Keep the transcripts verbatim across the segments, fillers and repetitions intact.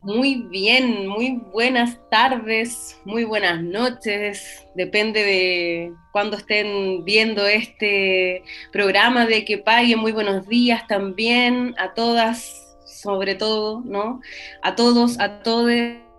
Muy bien, muy buenas tardes, muy buenas noches, depende de cuándo estén viendo este programa de Que Paguen, muy buenos días también a todas, sobre todo, ¿no? A todos, a todos.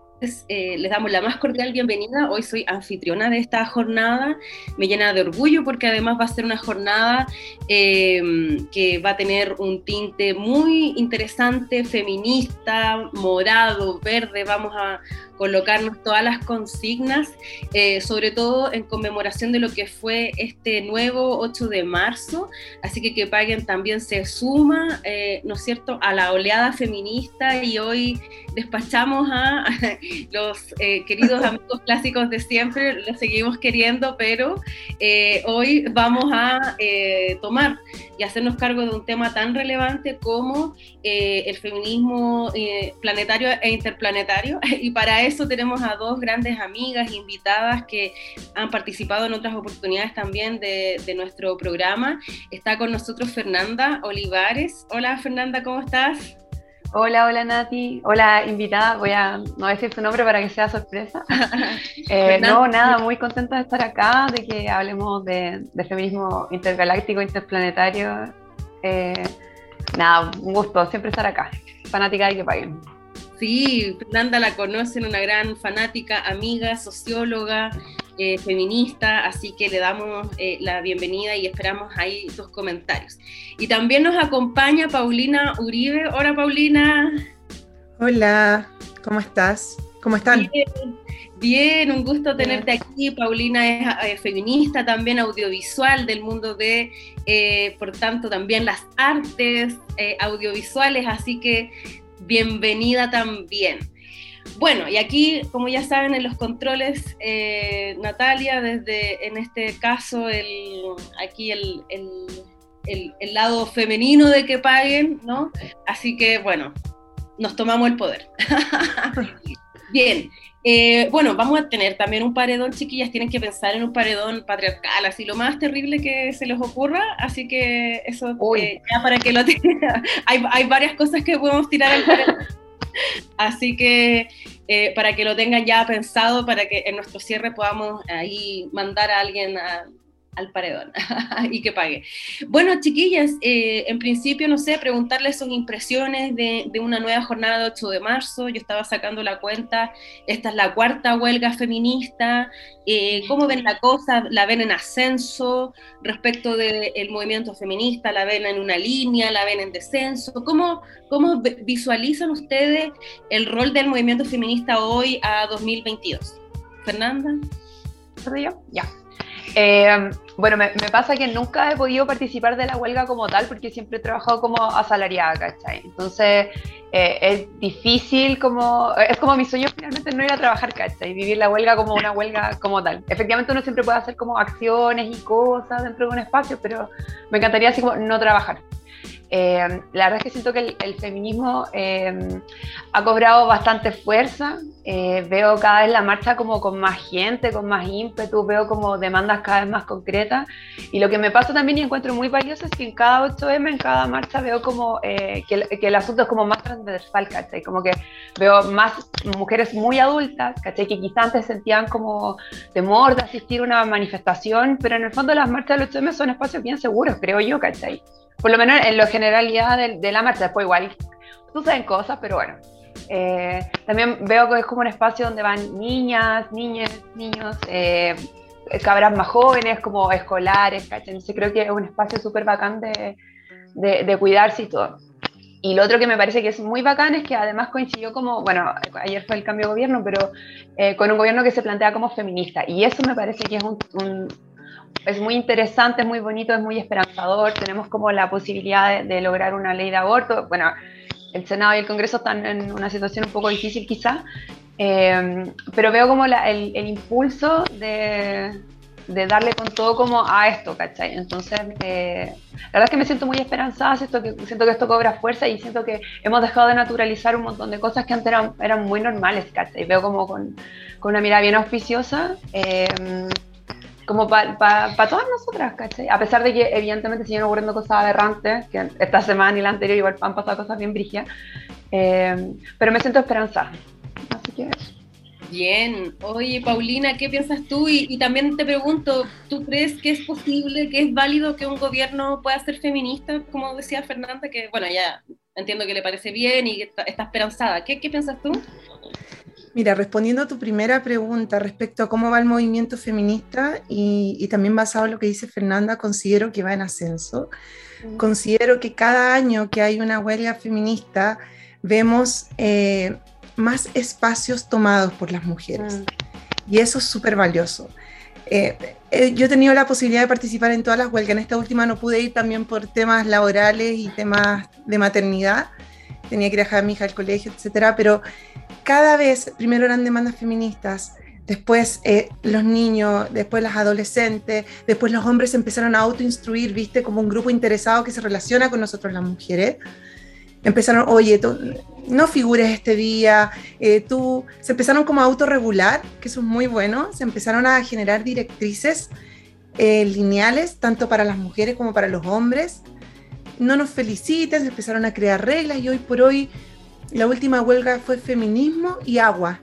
Eh, les damos la más cordial bienvenida. Hoy soy anfitriona de esta jornada. Me llena de orgullo porque además va a ser una jornada eh, que va a tener un tinte muy interesante, feminista, morado, verde. Vamos a colocarnos todas las consignas, eh, sobre todo en conmemoración de lo que fue este nuevo ocho de marzo. Así que Que Paguen también se suma, eh, ¿no es cierto?, a la oleada feminista, y hoy despachamos a los eh, queridos amigos clásicos de siempre, los seguimos queriendo, pero eh, hoy vamos a eh, tomar y hacernos cargo de un tema tan relevante como eh, el feminismo eh, planetario e interplanetario, y para eso tenemos a dos grandes amigas invitadas que han participado en otras oportunidades también de, de nuestro programa. Está con nosotros Fernanda Olivares. Hola Fernanda, ¿cómo estás? Hola, hola Nati, hola invitada, voy a no decir tu nombre para que sea sorpresa. Eh, Fernanda, no, nada, muy contenta de estar acá, de que hablemos de, de feminismo intergaláctico, interplanetario. Eh, nada, un gusto siempre estar acá, fanática de Que Paguen. sí, Fernanda la conocen, una gran fanática, amiga, socióloga, eh, feminista, así que le damos eh, la bienvenida y esperamos ahí sus comentarios. Y también nos acompaña Paulina Uribe. Hola Paulina. Hola, ¿cómo estás? ¿Cómo están? Bien, bien, un gusto Bien. tenerte aquí. Paulina es eh, feminista, también audiovisual del mundo de, eh, por tanto, también las artes eh, audiovisuales, así que bienvenida también. Bueno, y aquí, como ya saben, en los controles, eh, Natalia, desde, en este caso, el, aquí el, el, el, el lado femenino de Que Paguen, ¿no? Así que, bueno, nos tomamos el poder. Bien, eh, bueno, vamos a tener también un paredón, chiquillas, tienen que pensar en un paredón patriarcal, así lo más terrible que se les ocurra, así que eso, Uy, eh, ya para que lo tengan, hay, hay varias cosas que podemos tirar al paredón, así que eh, para que lo tengan ya pensado, para que en nuestro cierre podamos ahí mandar a alguien a, al paredón y que pague. Bueno, chiquillas, eh, en principio, no sé, preguntarles sus impresiones de, de una nueva jornada de ocho de marzo. Yo estaba sacando la cuenta, esta es la cuarta huelga feminista. Eh, ¿Cómo ven la cosa? ¿La ven en ascenso respecto del movimiento feminista? ¿La ven en una línea? ¿La ven en descenso? ¿Cómo, cómo visualizan ustedes el rol del movimiento feminista hoy a dos mil veintidós? Fernanda. ¿soy yo? Ya. Eh, bueno, me, me pasa que nunca he podido participar de la huelga como tal porque siempre he trabajado como asalariada, ¿cachai? Entonces eh, es difícil como, es como mi sueño finalmente no ir a trabajar, ¿cachai? Vivir la huelga como una huelga como tal. Efectivamente uno siempre puede hacer como acciones y cosas dentro de un espacio, pero me encantaría así como no trabajar. Eh, la verdad es que siento que el, el feminismo eh, ha cobrado bastante fuerza. Eh, veo cada vez la marcha como con más gente, con más ímpetu, veo como demandas cada vez más concretas. Y lo que me pasa también y encuentro muy valioso es que en cada ocho eme, en cada marcha, veo como eh, que, el, que el asunto es como más transversal, ¿cachai? Como que veo más mujeres muy adultas, ¿cachai? Que quizás antes sentían como temor de asistir a una manifestación, pero en el fondo las marchas del ocho eme son espacios bien seguros, creo yo, ¿cachai? Por lo menos en la generalidad de, de la marcha, después igual suceden cosas, pero bueno. Eh, también veo que es como un espacio donde van niñas, niñas, niños, eh, cabras más jóvenes, como escolares, ¿cachai? Entonces creo que es un espacio súper bacán de, de, de cuidarse y todo. Y lo otro que me parece que es muy bacán es que además coincidió como, bueno, ayer fue el cambio de gobierno, pero eh, con un gobierno que se plantea como feminista. Y eso me parece que es un, un es muy interesante, es muy bonito, es muy esperanzador. Tenemos como la posibilidad de, de lograr una ley de aborto. Bueno, el Senado y el Congreso están en una situación un poco difícil quizá, eh, pero veo como la, el, el impulso de, de darle con todo como a esto, ¿cachai? Entonces, eh, la verdad es que me siento muy esperanzada, siento que, siento que esto cobra fuerza y siento que hemos dejado de naturalizar un montón de cosas que antes eran, eran muy normales, ¿cachai? Veo como con, con una mirada bien auspiciosa. Eh, como para pa, pa todas nosotras, ¿cachai? A pesar de que evidentemente siguen ocurriendo cosas aberrantes, que esta semana y la anterior igual han pasado cosas bien brígidas, eh, pero me siento esperanzada, así que eso. Bien, oye Paulina, ¿qué piensas tú? Y, y también te pregunto, ¿tú crees que es posible, que es válido que un gobierno pueda ser feminista, como decía Fernanda, que bueno, ya entiendo que le parece bien y que está, está esperanzada? ¿Qué, qué piensas tú? Mira, respondiendo a tu primera pregunta respecto a cómo va el movimiento feminista y, y también basado en lo que dice Fernanda, considero que va en ascenso. Mm. Considero que cada año que hay una huelga feminista vemos eh, más espacios tomados por las mujeres. Mm. Y eso es súper valioso. Eh, eh, yo he tenido la posibilidad de participar en todas las huelgas. En esta última no pude ir también por temas laborales y temas de maternidad. Tenía que ir a dejar a mi hija al colegio, etcétera, pero cada vez, primero eran demandas feministas, después eh, los niños, después las adolescentes, después los hombres se empezaron a autoinstruir, viste, como un grupo interesado que se relaciona con nosotros las mujeres. Empezaron, oye, tú no figures este día, eh, tú, se empezaron como a autorregular, que eso es muy bueno, se empezaron a generar directrices eh, lineales, tanto para las mujeres como para los hombres. No nos feliciten, se empezaron a crear reglas y hoy por hoy la última huelga fue feminismo y agua.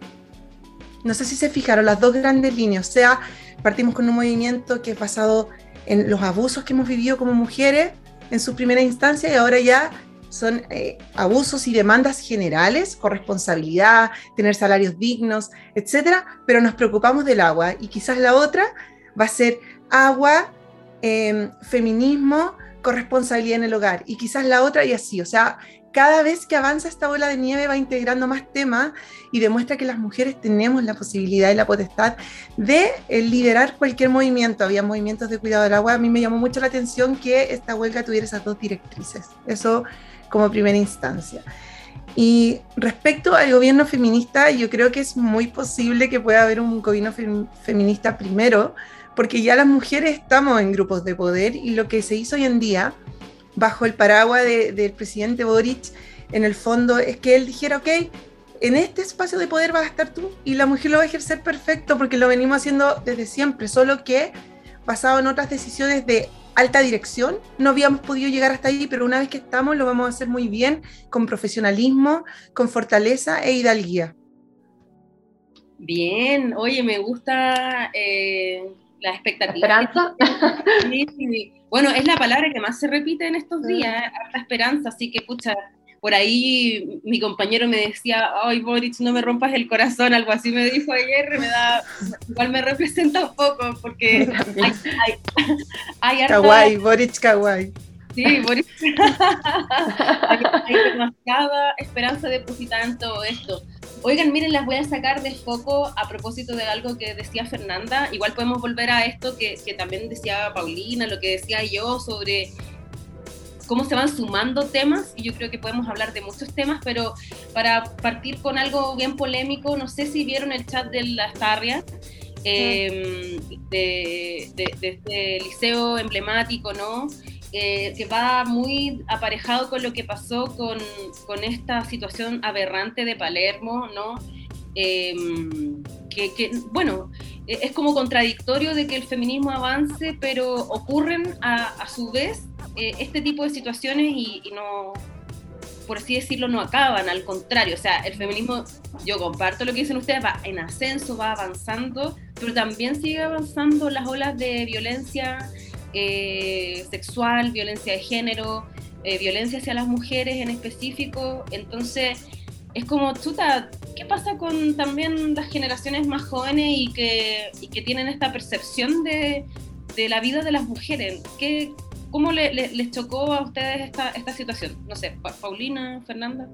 No sé si se fijaron las dos grandes líneas, o sea, partimos con un movimiento que es basado en los abusos que hemos vivido como mujeres en su primera instancia y ahora ya son eh, abusos y demandas generales, corresponsabilidad, tener salarios dignos, etcétera, pero nos preocupamos del agua y quizás la otra va a ser agua, eh, feminismo, corresponsabilidad en el hogar y quizás la otra y así, o sea, cada vez que avanza esta bola de nieve va integrando más temas y demuestra que las mujeres tenemos la posibilidad y la potestad de eh, liderar cualquier movimiento. Había movimientos de cuidado del agua, a mí me llamó mucho la atención que esta huelga tuviera esas dos directrices, eso como primera instancia. Y respecto al gobierno feminista, yo creo que es muy posible que pueda haber un gobierno fem- feminista primero, porque ya las mujeres estamos en grupos de poder y lo que se hizo hoy en día bajo el paraguas de, del presidente Boric, en el fondo es que él dijera, ok, en este espacio de poder vas a estar tú y la mujer lo va a ejercer perfecto porque lo venimos haciendo desde siempre, solo que basado en otras decisiones de alta dirección, no habíamos podido llegar hasta ahí, pero una vez que estamos lo vamos a hacer muy bien, con profesionalismo, con fortaleza e hidalguía. Bien, oye, me gusta eh, la expectativa. ¿Esperanza? Sí, sí. Bueno, es la palabra que más se repite en estos días, ¿eh? Harta esperanza, así que, pucha, por ahí mi compañero me decía, ay, Boric, no me rompas el corazón, algo así me dijo ayer, me da, igual me representa un poco, porque hay, hay, hay harta... Kawaii, Boric Kawaii. Sí, Boric. hay, hay demasiada esperanza depositada en todo esto. Oigan, miren, las voy a sacar del foco a propósito de algo que decía Fernanda. Igual podemos volver a esto que, que también decía Paulina, lo que decía yo sobre cómo se van sumando temas, y yo creo que podemos hablar de muchos temas, pero para partir con algo bien polémico, no sé si vieron el chat de la Starria, eh, de, de, de este liceo emblemático, ¿no? Eh, que va muy aparejado con lo que pasó con, con esta situación aberrante de Palermo, ¿no? Eh, que, que, bueno, es como contradictorio de que el feminismo avance, pero ocurren a, a su vez eh, este tipo de situaciones y, y no, por así decirlo, no acaban, al contrario, o sea, el feminismo, yo comparto lo que dicen ustedes, va en ascenso, va avanzando, pero también sigue avanzando las olas de violencia Eh, sexual, violencia de género, eh, violencia hacia las mujeres en específico. Entonces es como, chuta, ¿qué pasa con también las generaciones más jóvenes y que, y que tienen esta percepción de, de la vida de las mujeres? ¿Qué, ¿Cómo le, le, les chocó a ustedes esta, esta situación? No sé, pa Paulina, Fernanda.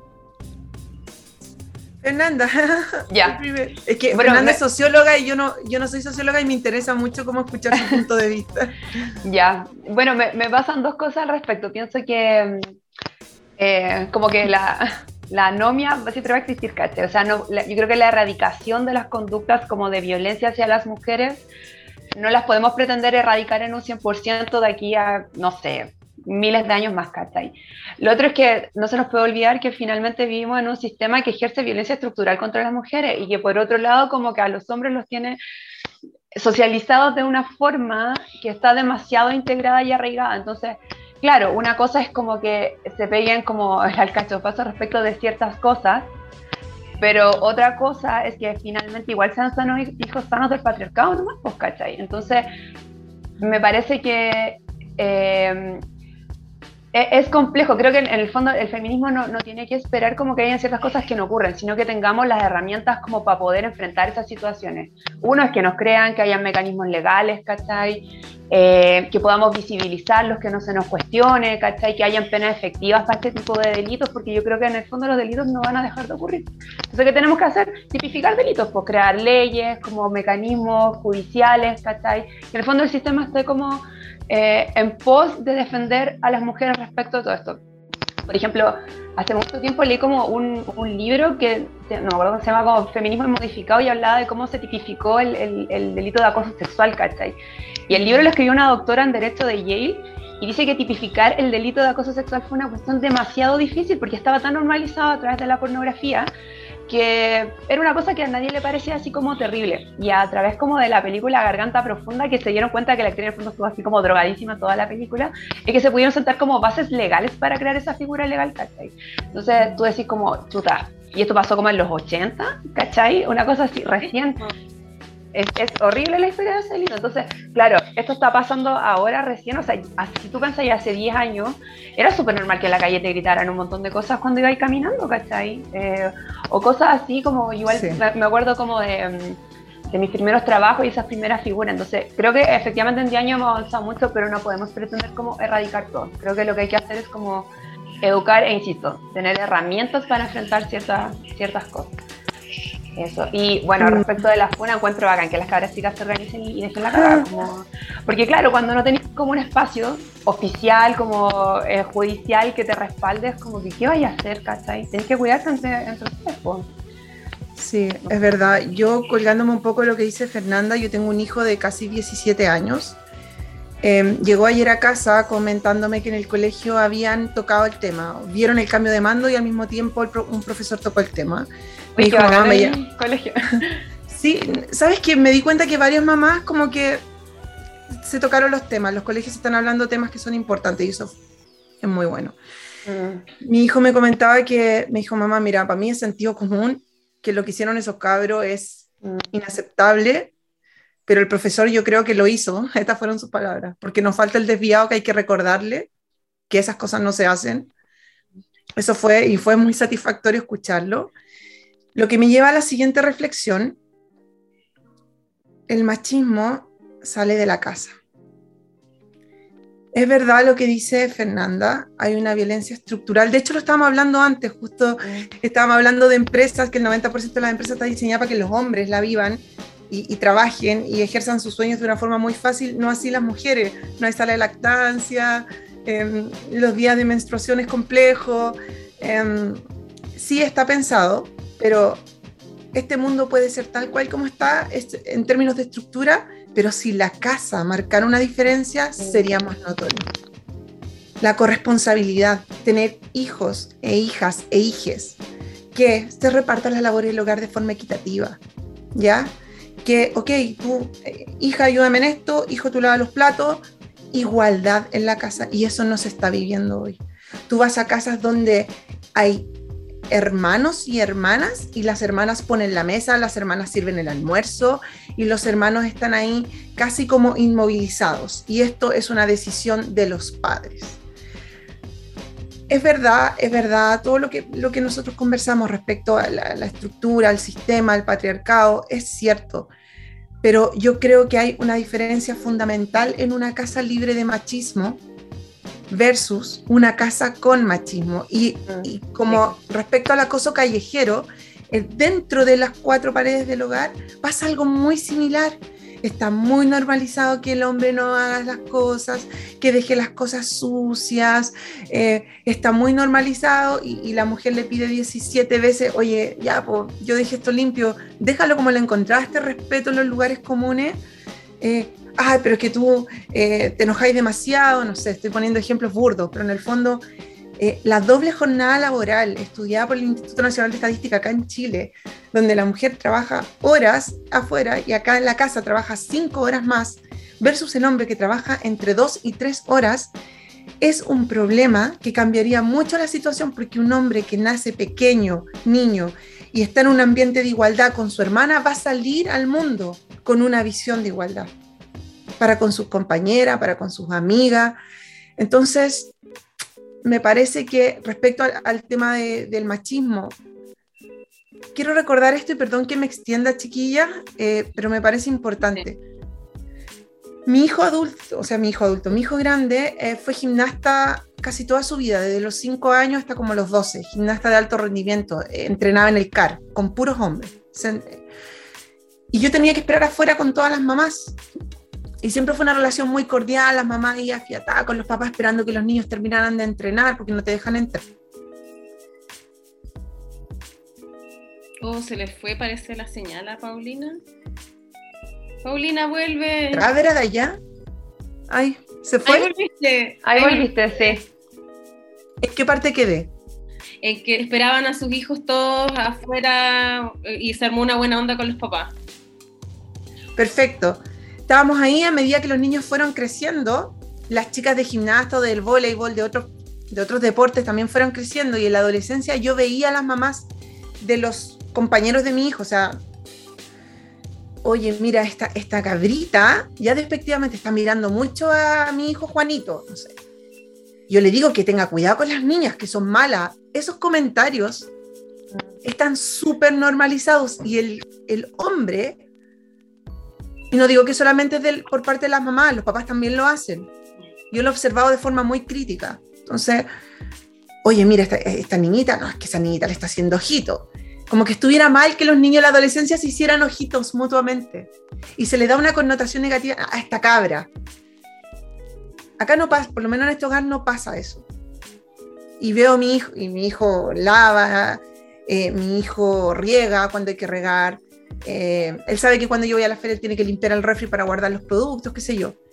Fernanda, ya. Es que bueno, Fernanda me... es socióloga y yo no, yo no soy socióloga y me interesa mucho cómo escuchar su punto de vista. Ya, bueno, me, me pasan dos cosas al respecto. Pienso que eh, como que la, la anomia siempre va a existir, ¿cachai? O sea, no, la, yo creo que la erradicación de las conductas como de violencia hacia las mujeres no las podemos pretender erradicar en un cien por ciento de aquí a, no sé, miles de años más, ¿cachai? Lo otro es que no se nos puede olvidar que finalmente vivimos en un sistema que ejerce violencia estructural contra las mujeres y que por otro lado como que a los hombres los tiene socializados de una forma que está demasiado integrada y arraigada. Entonces, claro, una cosa es como que se peguen como el alcachofazo respecto de ciertas cosas, pero otra cosa es que finalmente igual sean sanos, hijos sanos del patriarcado nomás, pues, ¿cachai? Entonces, me parece que eh, es complejo. Creo que en el fondo el feminismo no, no tiene que esperar como que hayan ciertas cosas que no ocurren, sino que tengamos las herramientas como para poder enfrentar esas situaciones. Uno es que nos crean, que hayan mecanismos legales, ¿cachai? Eh, que podamos visibilizarlos, que no se nos cuestione, ¿cachai? Que hayan penas efectivas para este tipo de delitos, porque yo creo que en el fondo los delitos no van a dejar de ocurrir. Entonces, ¿qué tenemos que hacer? Tipificar delitos, pues crear leyes, como mecanismos judiciales, ¿cachai? Que en el fondo el sistema esté como eh, en pos de defender a las mujeres respecto a todo esto. Por ejemplo, hace mucho tiempo leí como un, un libro que, no me acuerdo, se llama como Feminismo Modificado, y hablaba de cómo se tipificó el, el, el delito de acoso sexual, ¿cachai? Y el libro lo escribió una doctora en Derecho de Yale, y dice que tipificar el delito de acoso sexual fue una cuestión demasiado difícil, porque estaba tan normalizado a través de la pornografía, que era una cosa que a nadie le parecía así como terrible. Y a través como de la película Garganta Profunda, que se dieron cuenta que la actriz en el fondo estuvo así como drogadísima toda la película, es que se pudieron sentar como bases legales para crear esa figura legal, ¿cachai? Entonces tú decís como, chuta, y esto pasó como en los ochenta, ¿cachai? Una cosa así, recién. Es, es horrible la historia de ese libro. Entonces, claro, esto está pasando ahora recién. O sea, si tú pensas ya hace diez años, era súper normal que en la calle te gritaran un montón de cosas cuando ibas caminando, ¿cachai? Eh, o cosas así como, igual, sí. me, me acuerdo como de, de mis primeros trabajos y esas primeras figuras. Entonces, creo que efectivamente en diez años hemos avanzado mucho, pero no podemos pretender como erradicar todo. Creo que lo que hay que hacer es como educar e, insisto, tener herramientas para enfrentar ciertas, ciertas cosas. Eso. Y bueno, respecto de la funa, encuentro bacán que las cabras chicas se organicen y dejen la cagada, como... porque claro, cuando no tenés como un espacio oficial, como eh, judicial que te respalde, es como que ¿qué vayas a hacer, cachai? Tenés que cuidarte entre, entre ustedes, pues. Sí, es verdad. Yo, colgándome un poco de lo que dice Fernanda, yo tengo un hijo de casi diecisiete años. Eh, llegó ayer a casa comentándome que en el colegio habían tocado el tema, vieron el cambio de mando y al mismo tiempo el pro, un profesor tocó el tema. Me dijo, mamá, me llama. Colegio. Sí, ¿sabes qué? Me di cuenta que varias mamás como que se tocaron los temas, los colegios están hablando de temas que son importantes y eso es muy bueno. Mm. Mi hijo me comentaba que, me dijo, mamá, mira, para mí es sentido común que lo que hicieron esos cabros es mm. inaceptable, pero el profesor yo creo que lo hizo, estas fueron sus palabras, porque nos falta el desviado que hay que recordarle que esas cosas no se hacen. Eso fue, y fue muy satisfactorio escucharlo. Lo que me lleva a la siguiente reflexión: el machismo sale de la casa. Es verdad lo que dice Fernanda, hay una violencia estructural, de hecho lo estábamos hablando antes, justo estábamos hablando de empresas, que el noventa por ciento de las empresas está diseñada para que los hombres la vivan y, y trabajen y ejerzan sus sueños de una forma muy fácil, no así las mujeres, no hay sala de lactancia, eh, los días de menstruación es complejo, eh, sí está pensado, pero este mundo puede ser tal cual como está en términos de estructura, pero si la casa marcara una diferencia, sería más notorio. La corresponsabilidad, tener hijos e hijas e hijes, que se repartan las labores del hogar de forma equitativa, ¿ya? Que, ok, tú, eh, hija, ayúdame en esto, hijo, tú lavas los platos, igualdad en la casa, y eso no se está viviendo hoy. Tú vas a casas donde hay hermanos y hermanas, y las hermanas ponen la mesa, las hermanas sirven el almuerzo, y los hermanos están ahí casi como inmovilizados, y esto es una decisión de los padres. Es verdad, es verdad, todo lo que, lo que nosotros conversamos respecto a la, la estructura, al sistema, al patriarcado, es cierto, pero yo creo que hay una diferencia fundamental en una casa libre de machismo versus una casa con machismo. Y, y como respecto al acoso callejero, dentro de las cuatro paredes del hogar pasa algo muy similar. Está muy normalizado que el hombre no haga las cosas, que deje las cosas sucias, eh, está muy normalizado y, y la mujer le pide diecisiete veces, oye, ya, pues, yo dejé esto limpio, déjalo como lo encontraste, respeto en los lugares comunes. Eh, ay, pero es que tú eh, te enojáis demasiado, no sé, estoy poniendo ejemplos burdos, pero en el fondo eh, la doble jornada laboral estudiada por el Instituto Nacional de Estadística acá en Chile, donde la mujer trabaja horas afuera y acá en la casa trabaja cinco horas más, versus el hombre que trabaja entre dos y tres horas, es un problema que cambiaría mucho la situación, porque un hombre que nace pequeño, niño, y está en un ambiente de igualdad con su hermana, va a salir al mundo con una visión de igualdad, para con sus compañeras, para con sus amigas. Entonces, me parece que respecto al, al tema de, del machismo, quiero recordar esto, y perdón que me extienda, chiquilla, eh, pero me parece importante. Mi hijo adulto, o sea, mi hijo adulto, mi hijo grande eh, fue gimnasta casi toda su vida, desde los cinco años hasta como los doce, gimnasta de alto rendimiento, eh, entrenaba en el C A R, con puros hombres. Y yo tenía que esperar afuera con todas las mamás. Y siempre fue una relación muy cordial, las mamás iban afiatadas con los papás esperando que los niños terminaran de entrenar porque no te dejan entrar. Oh, se le fue, parece, la señal a Paulina. Paulina, vuelve. ¿Era de allá? Ay, ¿se fue? Ahí volviste. Ahí volviste, sí. ¿En qué parte quedé? En que esperaban a sus hijos todos afuera y se armó una buena onda con los papás. Perfecto. Estábamos ahí a medida que los niños fueron creciendo, las chicas de gimnasta, del voleibol, de otros, de otros deportes también fueron creciendo, y en la adolescencia yo veía a las mamás de los compañeros de mi hijo, o sea, oye, mira, esta, esta cabrita ya despectivamente está mirando mucho a mi hijo Juanito, no sé. Yo le digo que tenga cuidado con las niñas, que son malas. Esos comentarios están súper normalizados, y el, el hombre, y no digo que solamente es del, por parte de las mamás, los papás también lo hacen. Yo lo he observado de forma muy crítica. Entonces, oye, mira, esta, esta niñita, no, es que esa niñita le está haciendo ojito. Como que estuviera mal que los niños de la adolescencia se hicieran ojitos mutuamente. Y se le da una connotación negativa a esta cabra. Acá no pasa, por lo menos en este hogar no pasa eso. Y veo a mi hijo, y mi hijo lava, eh, mi hijo riega cuando hay que regar. Eh, él sabe que cuando yo voy a la feria él tiene que limpiar el refri para guardar los productos, qué sé yo.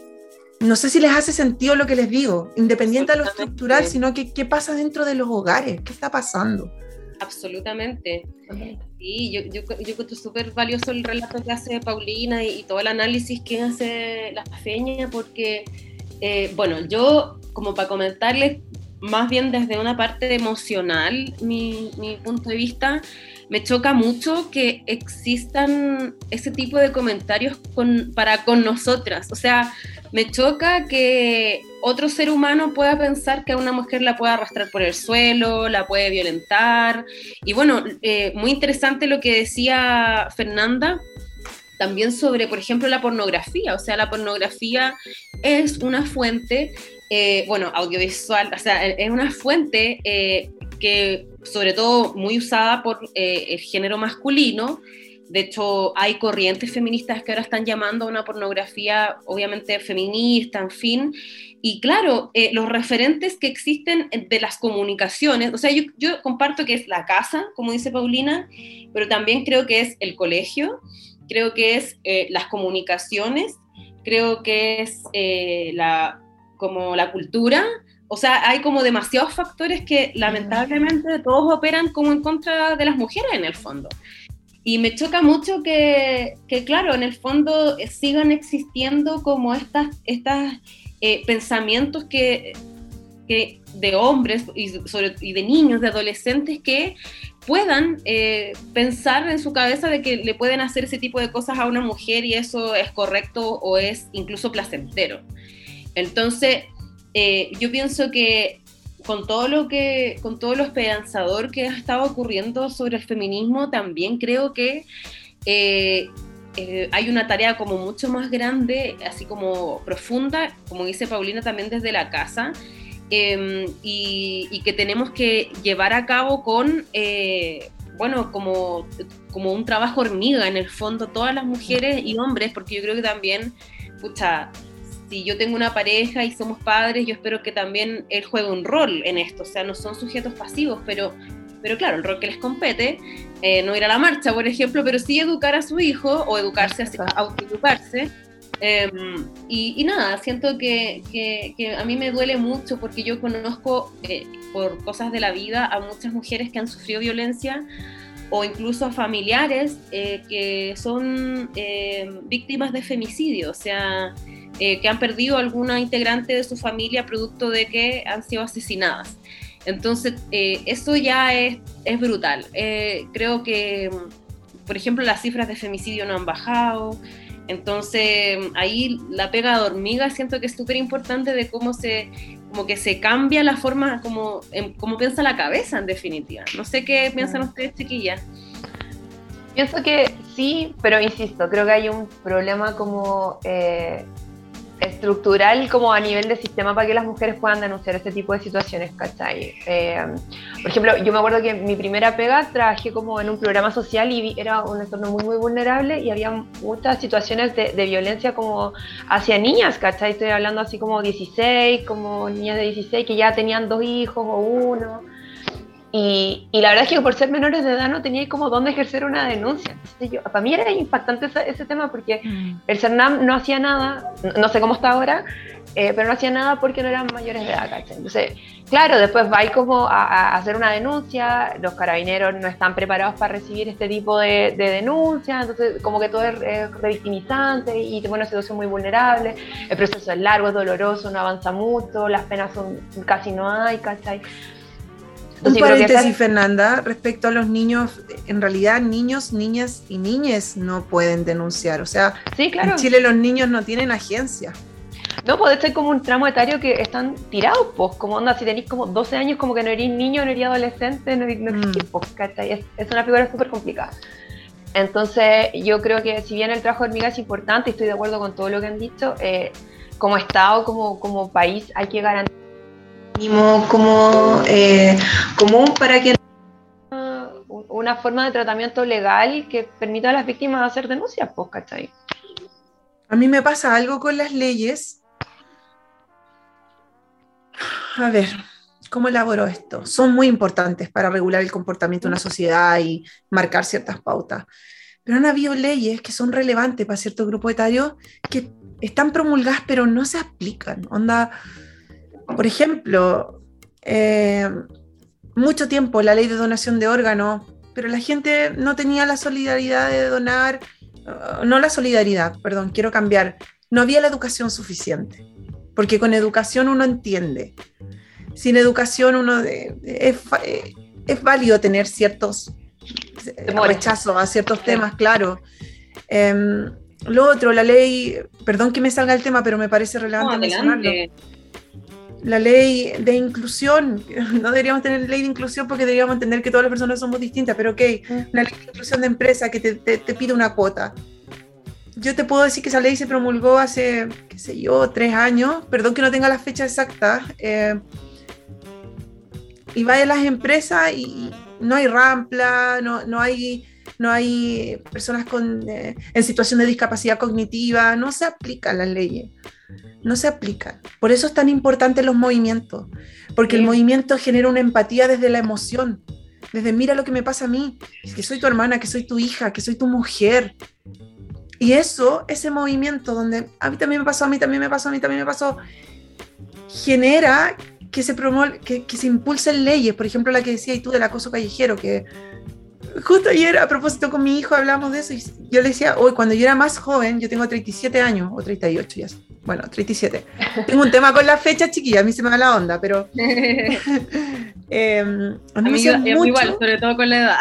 No sé si les hace sentido lo que les digo, independiente de lo estructural, sino que qué pasa dentro de los hogares, qué está pasando. Absolutamente. Sí, yo, yo, yo encuentro súper valioso el relato que hace Paulina y, y todo el análisis que hace la Feña, porque, eh, bueno, yo, como para comentarles, más bien desde una parte emocional, mi, mi punto de vista, me choca mucho que existan ese tipo de comentarios con, para con nosotras. O sea, me choca que otro ser humano pueda pensar que a una mujer la puede arrastrar por el suelo, la puede violentar. Y bueno, eh, muy interesante lo que decía Fernanda, también sobre, por ejemplo, la pornografía. O sea, la pornografía es una fuente, eh, bueno, audiovisual, o sea, es una fuente eh, que, sobre todo, muy usada por eh, el género masculino. De hecho, hay corrientes feministas que ahora están llamando a una pornografía, obviamente, feminista, en fin. Y claro, eh, los referentes que existen de las comunicaciones, o sea, yo, yo comparto que es la casa, como dice Paulina, pero también creo que es el colegio, creo que es eh, las comunicaciones, creo que es eh, la, como la cultura. O sea, hay como demasiados factores que lamentablemente todos operan como en contra de las mujeres en el fondo. Y me choca mucho que, que claro, en el fondo eh, sigan existiendo como estas, estas eh, pensamientos que, que de hombres y, sobre, y de niños, de adolescentes que puedan eh, pensar en su cabeza de que le pueden hacer ese tipo de cosas a una mujer y eso es correcto o es incluso placentero. Entonces, eh, yo pienso que con todo lo que, con todo lo esperanzador que ha estado ocurriendo sobre el feminismo, también creo que eh, eh, hay una tarea como mucho más grande, así como profunda, como dice Paulina, también desde la casa, eh, y, y que tenemos que llevar a cabo con, eh, bueno, como, como un trabajo hormiga, en el fondo, todas las mujeres y hombres, porque yo creo que también, pucha, si yo tengo una pareja y somos padres, yo espero que también él juegue un rol en esto, o sea, no son sujetos pasivos, pero, pero claro, el rol que les compete, eh, no ir a la marcha, por ejemplo, pero sí educar a su hijo, o educarse, así, autoeducarse, Eh, y, y nada, siento que, que, que a mí me duele mucho porque yo conozco eh, por cosas de la vida a muchas mujeres que han sufrido violencia o incluso a familiares eh, que son eh, víctimas de femicidio, o sea, eh, que han perdido alguna integrante de su familia producto de que han sido asesinadas. Entonces, eh, eso ya es, es brutal. Eh, creo que, por ejemplo, las cifras de femicidio no han bajado. Entonces, ahí la pega de hormiga siento que es súper importante de cómo se, como que se cambia la forma, como, en, como piensa la cabeza, en definitiva. No sé qué piensan ustedes, chiquillas. Pienso que sí, pero insisto, creo que hay un problema como eh, estructural como a nivel de sistema para que las mujeres puedan denunciar este tipo de situaciones, ¿cachai? Eh, por ejemplo, yo me acuerdo que mi primera pega trabajé como en un programa social y vi, era un entorno muy muy vulnerable y había muchas situaciones de, de violencia como hacia niñas, ¿cachai? Estoy hablando así como dieciséis, como niñas de dieciséis que ya tenían dos hijos o uno. Y, y la verdad es que por ser menores de edad no tenía como dónde ejercer una denuncia. Entonces yo, para mí era impactante ese, ese tema porque mm. el CERNAM no hacía nada, no, no sé cómo está ahora, eh, pero no hacía nada porque no eran mayores de edad, ¿cachai? Entonces, claro, después va como a, a hacer una denuncia, los carabineros no están preparados para recibir este tipo de, de denuncias, entonces como que todo es, es revictimizante y te pone una situación muy vulnerable, el proceso es largo, es doloroso, no avanza mucho, las penas son casi no hay, ¿cachai? Un paréntesis, Fernanda, respecto a los niños, en realidad niños, niñas y niñes no pueden denunciar, o sea, sí, claro. En Chile los niños no tienen agencia. No, puede ser como un tramo etario que están tirados, pues, como onda, si tenéis como doce años, como que no eres niño, no eres adolescente, no, no existís, mm. pues, ¿cachai? Es, es una figura súper complicada. Entonces, yo creo que si bien el trabajo de hormiga es importante, y estoy de acuerdo con todo lo que han dicho, eh, como Estado, como, como país, hay que garantizar como eh, común para que una forma de tratamiento legal que permita a las víctimas hacer denuncias, pues, ¿cachai? A mí me pasa algo con las leyes. A ver, ¿cómo elaboro esto? Son muy importantes para regular el comportamiento de una sociedad y marcar ciertas pautas, pero han habido leyes que son relevantes para cierto grupo etario que están promulgadas pero no se aplican. Onda, por ejemplo, eh, mucho tiempo la ley de donación de órganos, pero la gente no tenía la solidaridad de donar, uh, no la solidaridad, perdón, quiero cambiar, no había la educación suficiente, porque con educación uno entiende, sin educación uno de, es, es válido tener ciertos rechazos a ciertos temas, claro. Eh, lo otro, la ley, perdón que me salga el tema, pero me parece relevante no, mencionarlo. La ley de inclusión, no deberíamos tener ley de inclusión porque deberíamos entender que todas las personas somos distintas, pero ok, una ley de inclusión de empresa que te, te, te pide una cuota. Yo te puedo decir que esa ley se promulgó hace, qué sé yo, tres años, perdón que no tenga la fecha exacta, eh, y vaya a las empresas y no hay rampla, no, no, hay, no hay personas con, eh, en situación de discapacidad cognitiva, no se aplican las leyes. No se aplican. Por eso es tan importante los movimientos, porque sí. El movimiento genera una empatía desde la emoción, desde mira lo que me pasa a mí, que soy tu hermana, que soy tu hija, que soy tu mujer. Y eso, ese movimiento donde a mí también me pasó, a mí también me pasó, a mí también me pasó, genera que se promueva, que, que se impulsen leyes, por ejemplo la que decías tú del acoso callejero, que justo ayer a propósito con mi hijo hablamos de eso y yo le decía, hoy cuando yo era más joven, yo tengo treinta y siete años, o treinta y ocho ya, bueno, treinta y siete. Tengo un tema con la fecha, chiquilla, a mí se me da la onda, pero eh, a mí, a mí me es mucho, igual, sobre todo con la edad.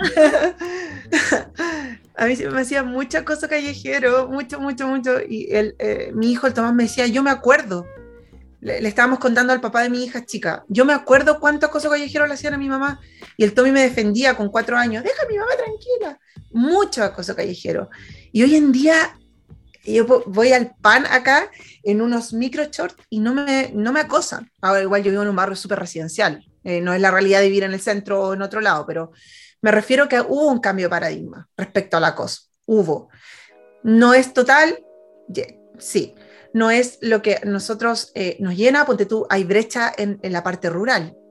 A mí me hacía mucha cosa callejero, mucho, mucho, mucho, y el, eh, mi hijo, el Tomás, me decía, yo me acuerdo, le, le estábamos contando al papá de mi hija chica, yo me acuerdo cuántos acoso callejero le hacían a mi mamá, y el Tommy me defendía con cuatro años, deja a mi mamá tranquila, mucho acoso callejero, y hoy en día yo voy al pan acá en unos micro shorts y no me, no me acosan. Ahora igual yo vivo en un barrio súper residencial, eh, no es la realidad de vivir en el centro o en otro lado, pero me refiero que hubo un cambio de paradigma respecto al acoso, hubo. No es total, yeah, sí, no es lo que nosotros eh, nos llena, ponte tú, hay brecha en, en la parte rural,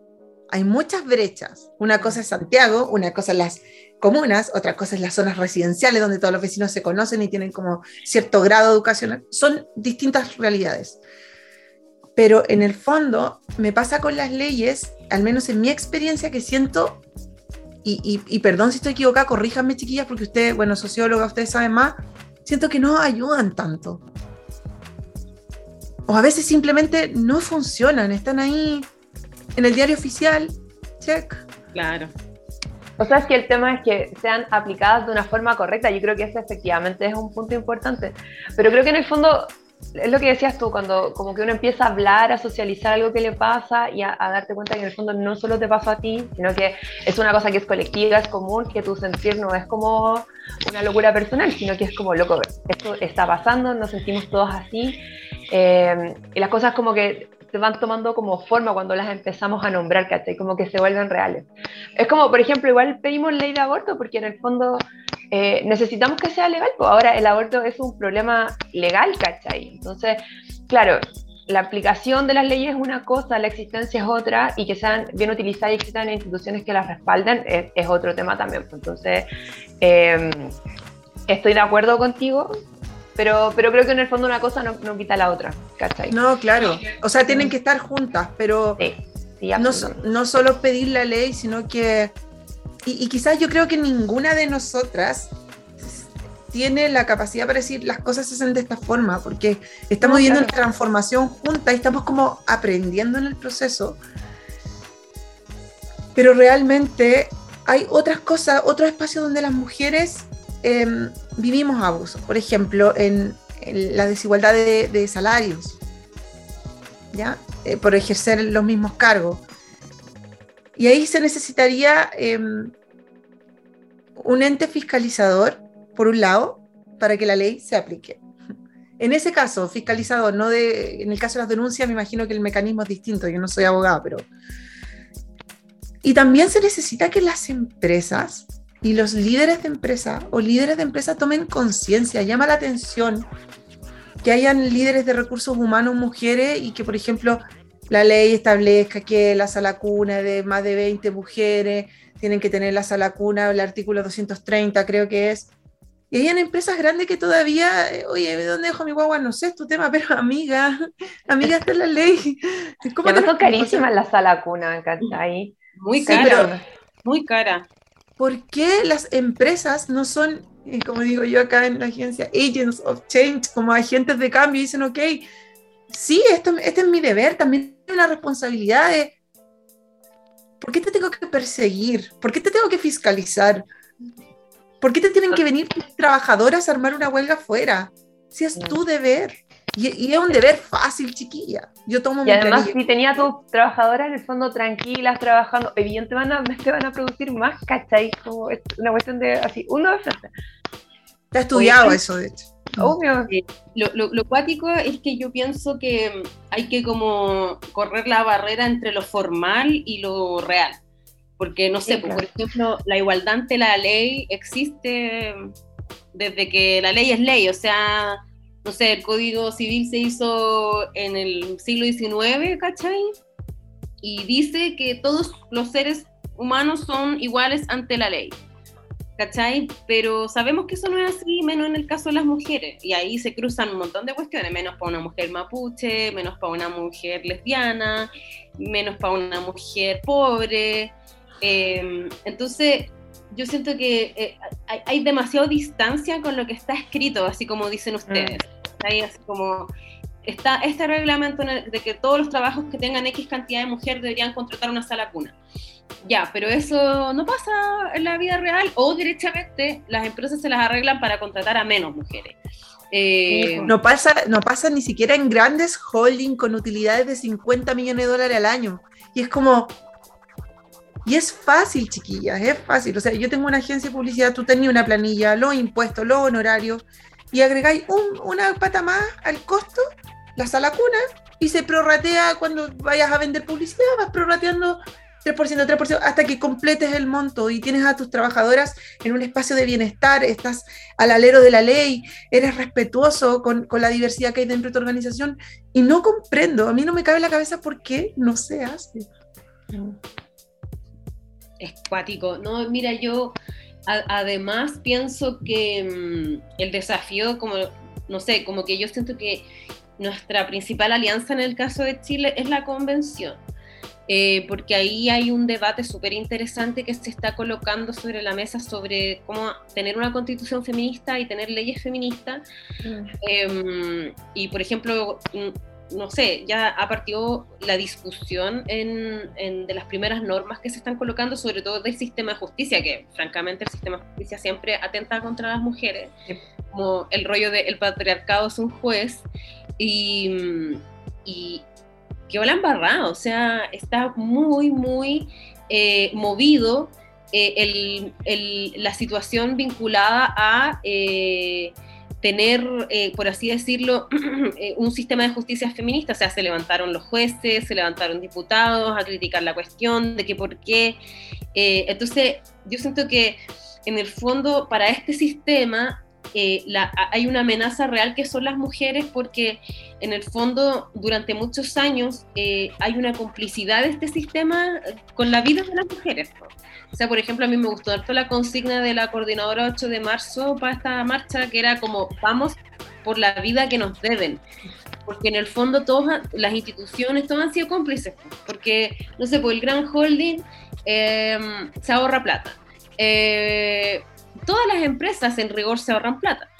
hay muchas brechas. Una cosa es Santiago, una cosa es las comunas, otra cosa es las zonas residenciales donde todos los vecinos se conocen y tienen como cierto grado educacional. Son distintas realidades. Pero en el fondo me pasa con las leyes, al menos en mi experiencia, que siento, y, y, y perdón si estoy equivocada, corríjanme chiquillas, porque usted, bueno, socióloga, ustedes saben más, siento que no ayudan tanto. O a veces simplemente no funcionan, están ahí en el diario oficial, check. Claro. O sea, es que el tema es que sean aplicadas de una forma correcta. Yo creo que ese efectivamente es un punto importante. Pero creo que en el fondo, es lo que decías tú, cuando como que uno empieza a hablar, a socializar algo que le pasa y a, a darte cuenta que en el fondo no solo te pasó a ti, sino que es una cosa que es colectiva, es común, que tu sentir no es como una locura personal, sino que es como, loco, esto está pasando, nos sentimos todos así. Eh, y las cosas como que se van tomando como forma cuando las empezamos a nombrar, ¿cachai? Como que se vuelven reales. Es como, por ejemplo, igual pedimos ley de aborto porque en el fondo eh, necesitamos que sea legal, pues ahora el aborto es un problema legal, ¿cachai? Entonces, claro, la aplicación de las leyes es una cosa, la existencia es otra, y que sean bien utilizadas y existan instituciones que las respalden es, es otro tema también. Entonces, eh, estoy de acuerdo contigo. Pero, pero creo que en el fondo una cosa no, no quita la otra, ¿cachai? No, claro. O sea, tienen que estar juntas, pero sí, sí, no, no solo pedir la ley, sino que... Y, y quizás yo creo que ninguna de nosotras tiene la capacidad para decir las cosas se hacen de esta forma, porque estamos no, viviendo claro. una transformación juntas y estamos como aprendiendo en el proceso. Pero realmente hay otras cosas, otros espacios donde las mujeres... Eh, vivimos abusos, por ejemplo, en, en la desigualdad de, de salarios, ¿ya? Eh, por ejercer los mismos cargos. Y ahí se necesitaría eh, un ente fiscalizador, por un lado, para que la ley se aplique. En ese caso, fiscalizador, no de, en el caso de las denuncias, me imagino que el mecanismo es distinto, yo no soy abogada, pero... Y también se necesita que las empresas... y los líderes de empresa o líderes de empresa tomen conciencia. Llama la atención que hayan líderes de recursos humanos mujeres y que, por ejemplo, la ley establezca que la sala cuna de más de veinte mujeres tienen que tener la sala cuna, el artículo doscientos treinta creo que es. Y hayan empresas grandes que todavía, oye, ¿de dónde dejo mi guagua? No sé, es tu tema, pero amiga, amiga, está en la ley. ¿Cómo te son carísimas la sala cuna, ¿cachai? Muy cara, sí, pero, muy cara. ¿Por qué las empresas no son, como digo yo acá en la agencia, agents of change, como agentes de cambio, y dicen, ok, sí, esto, este es mi deber, también es una responsabilidad de, ¿por qué te tengo que perseguir? ¿Por qué te tengo que fiscalizar? ¿Por qué te tienen que venir tus trabajadoras a armar una huelga afuera? Si es tu deber. Y, y es un deber fácil, chiquilla. Yo tomo y mi además, planilla. si tenía a tus trabajadoras en el fondo tranquilas, trabajando, evidentemente van a producir más, ¿cachai? Como es una cuestión de, así, uno de frente. Te ha estudiado eso, de hecho. Obvio. Eh, lo, lo, lo cuático es que yo pienso que hay que como correr la barrera entre lo formal y lo real. Porque, no sé, sí, claro. Por ejemplo, la igualdad ante la ley existe desde que la ley es ley, o sea... No sé, el Código Civil se hizo en el siglo diecinueve, ¿cachai? Y dice que todos los seres humanos son iguales ante la ley, ¿cachai? Pero sabemos que eso no es así, menos en el caso de las mujeres. Y ahí se cruzan un montón de cuestiones, menos para una mujer mapuche, menos para una mujer lesbiana, menos para una mujer pobre. Eh, entonces... Yo siento que eh, hay, hay demasiada distancia con lo que está escrito, así como dicen ustedes. Mm. Ahí así como está este reglamento de que todos los trabajos que tengan X cantidad de mujeres deberían contratar una sala cuna. Ya, pero eso no pasa en la vida real, o derechamente las empresas se las arreglan para contratar a menos mujeres. Eh, no, pasa, no pasa ni siquiera en grandes holding con utilidades de cincuenta millones de dólares al año. Y es como... Y es fácil, chiquillas, es fácil. O sea, yo tengo una agencia de publicidad, tú tenías una planilla, los impuestos, los honorarios, y agregáis un, una pata más al costo, la sala cuna, y se prorratea cuando vayas a vender publicidad, vas prorrateando tres por ciento, tres por ciento, hasta que completes el monto y tienes a tus trabajadoras en un espacio de bienestar, estás al alero de la ley, eres respetuoso con, con la diversidad que hay dentro de tu organización, y no comprendo, a mí no me cabe en la cabeza por qué no se hace. Es cuático. No, mira, yo a, además pienso que mmm, el desafío, como, no sé, como que yo siento que nuestra principal alianza en el caso de Chile es la convención. Eh, porque ahí hay un debate súper interesante que se está colocando sobre la mesa sobre cómo tener una constitución feminista y tener leyes feministas. Mm. Eh, y, por ejemplo, no sé, ya ha partido la discusión en, en de las primeras normas que se están colocando, sobre todo del sistema de justicia, que francamente el sistema de justicia siempre atenta contra las mujeres, sí. Como el rollo de el patriarcado es un juez, y... y que la embarrada, o sea, está muy, muy eh, movido eh, el, el, la situación vinculada a eh, tener, eh, por así decirlo, un sistema de justicia feminista. O sea, se levantaron los jueces, se levantaron diputados a criticar la cuestión de que por qué. Eh, entonces, yo siento que en el fondo para este sistema Eh, la, hay una amenaza real que son las mujeres, porque en el fondo durante muchos años eh, hay una complicidad de este sistema con la vida de las mujeres, ¿no? O sea, por ejemplo, a mí me gustó harto la consigna de la coordinadora ocho de marzo para esta marcha, que era como vamos por la vida que nos deben, porque en el fondo todas las instituciones todas han sido cómplices, porque no sé, pues el gran holding eh, se ahorra plata, eh, todas las empresas en rigor se ahorran plata,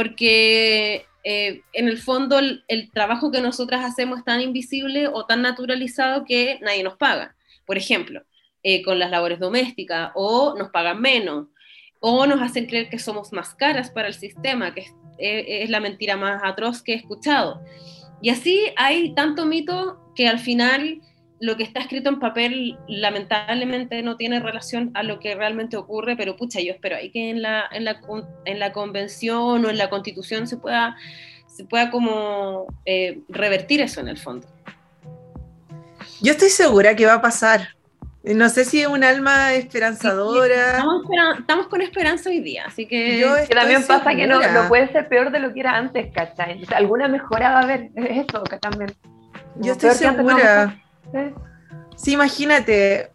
porque eh, en el fondo el, el trabajo que nosotras hacemos es tan invisible o tan naturalizado que nadie nos paga. Por ejemplo, eh, con las labores domésticas, o nos pagan menos, o nos hacen creer que somos más caras para el sistema, que es, eh, es la mentira más atroz que he escuchado. Y así hay tanto mito que al final lo que está escrito en papel lamentablemente no tiene relación a lo que realmente ocurre, pero pucha, yo espero ahí que en la, en la, en la convención o en la constitución se pueda, se pueda como eh, revertir eso en el fondo. Yo estoy segura que va a pasar. No sé si es un alma esperanzadora. Sí, sí, estamos, estamos con esperanza hoy día, así que... Yo que también segura. Pasa que no, no puede ser peor de lo que era antes, ¿cachai? O sea, alguna mejora va a haber, es eso que también. Yo estoy segura. ¿Eh? Sí, imagínate.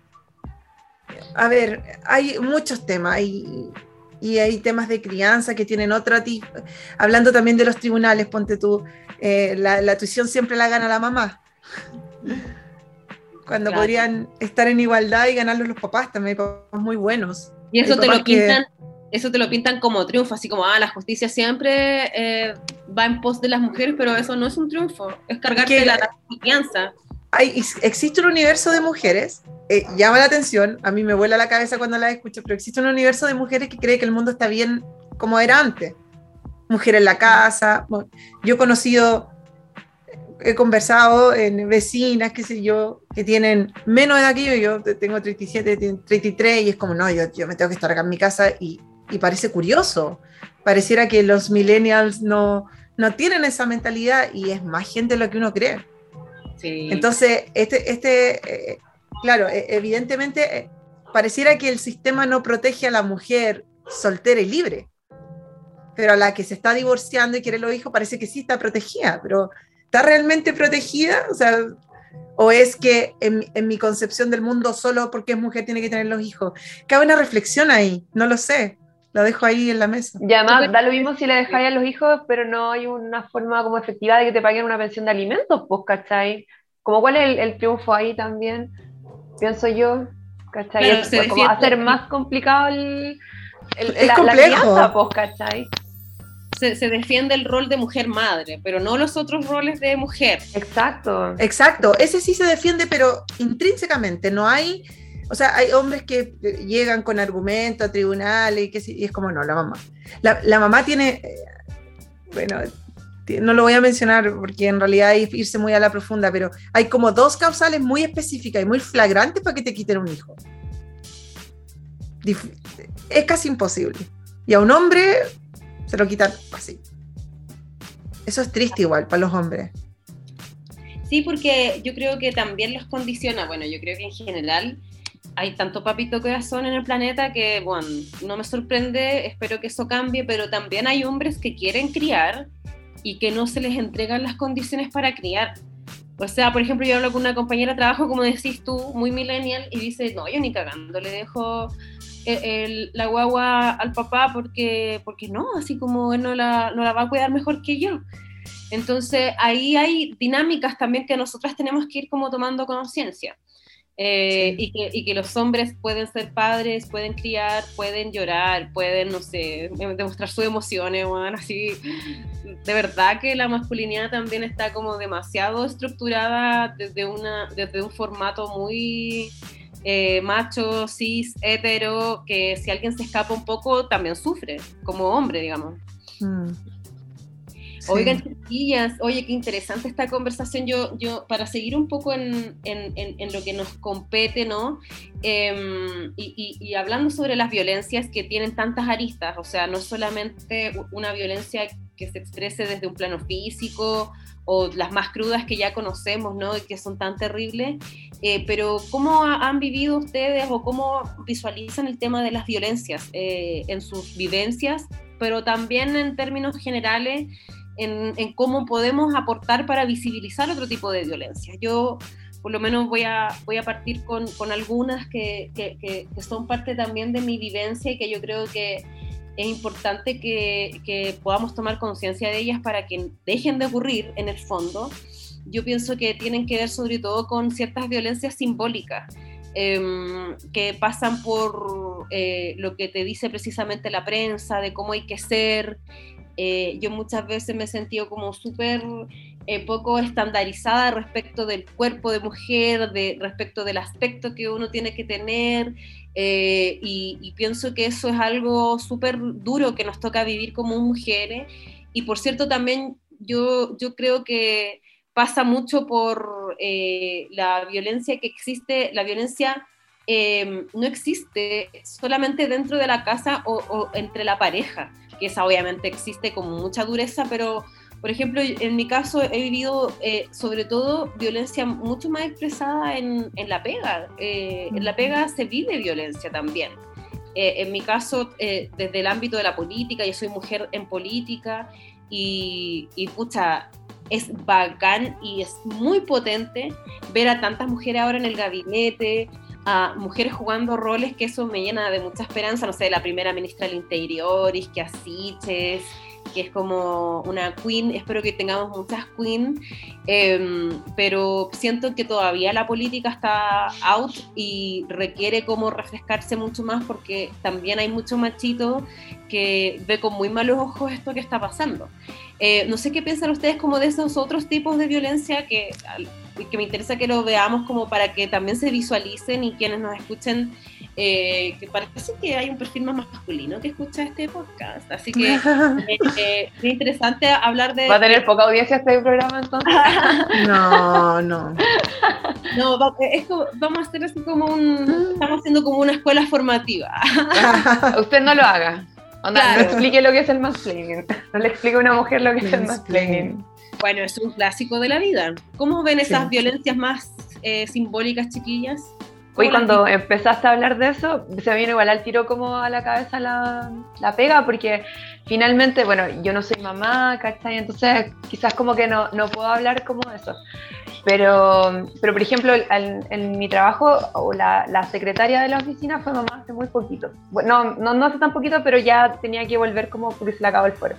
A ver, hay muchos temas y, y hay temas de crianza que tienen otro tipo. Hablando también de los tribunales, ponte tú, eh, la, la tuición siempre la gana la mamá. Cuando claro. podrían estar en igualdad y ganarlos los papás, también hay papás muy buenos. Y eso te lo pintan, que... eso te lo pintan como triunfo, así como, ah, la justicia siempre eh, va en pos de las mujeres, pero eso no es un triunfo, es cargarte la, la confianza. Hay, existe un universo de mujeres, eh, llama la atención, a mí me vuela la cabeza cuando la escucho, pero existe un universo de mujeres que cree que el mundo está bien como era antes. Mujer en la casa, yo he conocido, he conversado en vecinas, qué sé yo, que tienen menos edad que yo, yo tengo treinta y siete, treinta y tres, y es como, no, yo, yo me tengo que estar acá en mi casa, y, y parece curioso, pareciera que los millennials no, no tienen esa mentalidad, y es más gente de lo que uno cree. Sí. Entonces, este, este eh, claro, eh, evidentemente eh, pareciera que el sistema no protege a la mujer soltera y libre, pero a la que se está divorciando y quiere los hijos parece que sí está protegida, pero ¿está realmente protegida? O sea, ¿o es que en, en mi concepción del mundo solo porque es mujer tiene que tener los hijos? Cabe una reflexión ahí, no lo sé. Lo dejo ahí en la mesa. Y además da lo mismo si le dejáis a los hijos, pero no hay una forma como efectiva de que te paguen una pensión de alimentos, pues, ¿cachai? Como cuál es el, el triunfo ahí también, pienso yo, ¿cachai? Claro, es, pues, como hacer más complicado el, el, es la, complejo. la crianza, pues, ¿cachai? Se, se defiende el rol de mujer-madre, pero no los otros roles de mujer. Exacto. Exacto, ese sí se defiende, pero intrínsecamente, no hay... O sea, hay hombres que llegan con argumentos a tribunales y, que, y es como, no, la mamá. La, la mamá tiene, eh, bueno, no lo voy a mencionar porque en realidad hay irse muy a la profunda, pero hay como dos causales muy específicas y muy flagrantes para que te quiten un hijo. Dif- es casi imposible. Y a un hombre se lo quitan así. Eso es triste igual para los hombres. Sí, porque yo creo que también los condiciona, bueno, yo creo que en general... Hay tanto papito corazón en el planeta que, bueno, no me sorprende, espero que eso cambie, pero también hay hombres que quieren criar y que no se les entregan las condiciones para criar. O sea, por ejemplo, yo hablo con una compañera de trabajo, como decís tú, muy millennial, y dice, no, yo ni cagando, le dejo el, el, la guagua al papá porque, porque no, así como él no la, no la va a cuidar mejor que yo. Entonces, ahí hay dinámicas también que nosotras tenemos que ir como tomando conciencia. Eh, sí. y, que, y que los hombres pueden ser padres, pueden criar, pueden llorar, pueden, no sé, demostrar sus emociones, bueno, así. De verdad que la masculinidad también está como demasiado estructurada desde, una, desde un formato muy eh, macho, cis, hetero, que si alguien se escapa un poco también sufre, como hombre, digamos. Mm. Sí. Oigan, chiquillas, oye, qué interesante esta conversación. Yo, yo para seguir un poco en, en, en, en lo que nos compete, ¿no? Eh, y, y, y hablando sobre las violencias que tienen tantas aristas, o sea, no solamente una violencia que se exprese desde un plano físico o las más crudas que ya conocemos, ¿no? Y que son tan terribles, eh, pero ¿cómo han vivido ustedes o cómo visualizan el tema de las violencias eh, en sus vivencias, pero también en términos generales? En, en cómo podemos aportar para visibilizar otro tipo de violencia. Yo, por lo menos, voy a, voy a partir con, con algunas que, que, que, que son parte también de mi vivencia y que yo creo que es importante que, que podamos tomar conciencia de ellas para que dejen de ocurrir en el fondo. Yo pienso que tienen que ver sobre todo con ciertas violencias simbólicas, eh, que pasan por eh, lo que te dice precisamente la prensa, de cómo hay que ser. Eh, yo muchas veces me he sentido como súper eh, poco estandarizada respecto del cuerpo de mujer, de, respecto del aspecto que uno tiene que tener, eh, y, y pienso que eso es algo súper duro que nos toca vivir como mujeres. Y por cierto, también yo, yo creo que pasa mucho por eh, la violencia que existe, la violencia eh, no existe solamente dentro de la casa o, o entre la pareja, que esa obviamente existe con mucha dureza, pero por ejemplo en mi caso he vivido eh, sobre todo violencia mucho más expresada en, en la pega. Eh, en la pega se vive violencia también. Eh, en mi caso eh, desde el ámbito de la política, yo soy mujer en política y, y pucha, es bacán y es muy potente ver a tantas mujeres ahora en el gabinete, a mujeres jugando roles, que eso me llena de mucha esperanza. No sé, la primera ministra del Interior, Isquia Siches, que es como una queen. Espero que tengamos muchas queen, eh, pero siento que todavía la política está out y requiere como refrescarse mucho más, porque también hay mucho machito que ve con muy malos ojos esto que está pasando. Eh, no sé qué piensan ustedes como de esos otros tipos de violencia que, que me interesa que lo veamos como para que también se visualicen, y quienes nos escuchen, eh, que parece que hay un perfil más masculino que escucha este podcast, así que eh, eh, es interesante hablar de... ¿Va a tener poca audiencia este programa entonces? No, no. No, va, es como, vamos a hacer así como un... Estamos haciendo como una escuela formativa. Usted no lo haga. Onda, claro. No explique lo que es el mansplaining. No le explique a una mujer lo que es el mansplaining. Bueno, es un clásico de la vida. ¿Cómo ven esas sí. violencias más eh, simbólicas, chiquillas? Hoy cuando empezaste a hablar de eso, se me vino igual al tiro como a la cabeza la, la pega, porque finalmente, bueno, yo no soy mamá, ¿cachai? Entonces quizás como que no, no puedo hablar como de eso. Pero, pero por ejemplo, en, en mi trabajo, la, la secretaria de la oficina fue mamá hace muy poquito. Bueno, no, no hace tan poquito, pero ya tenía que volver como porque se le acabó el fuero.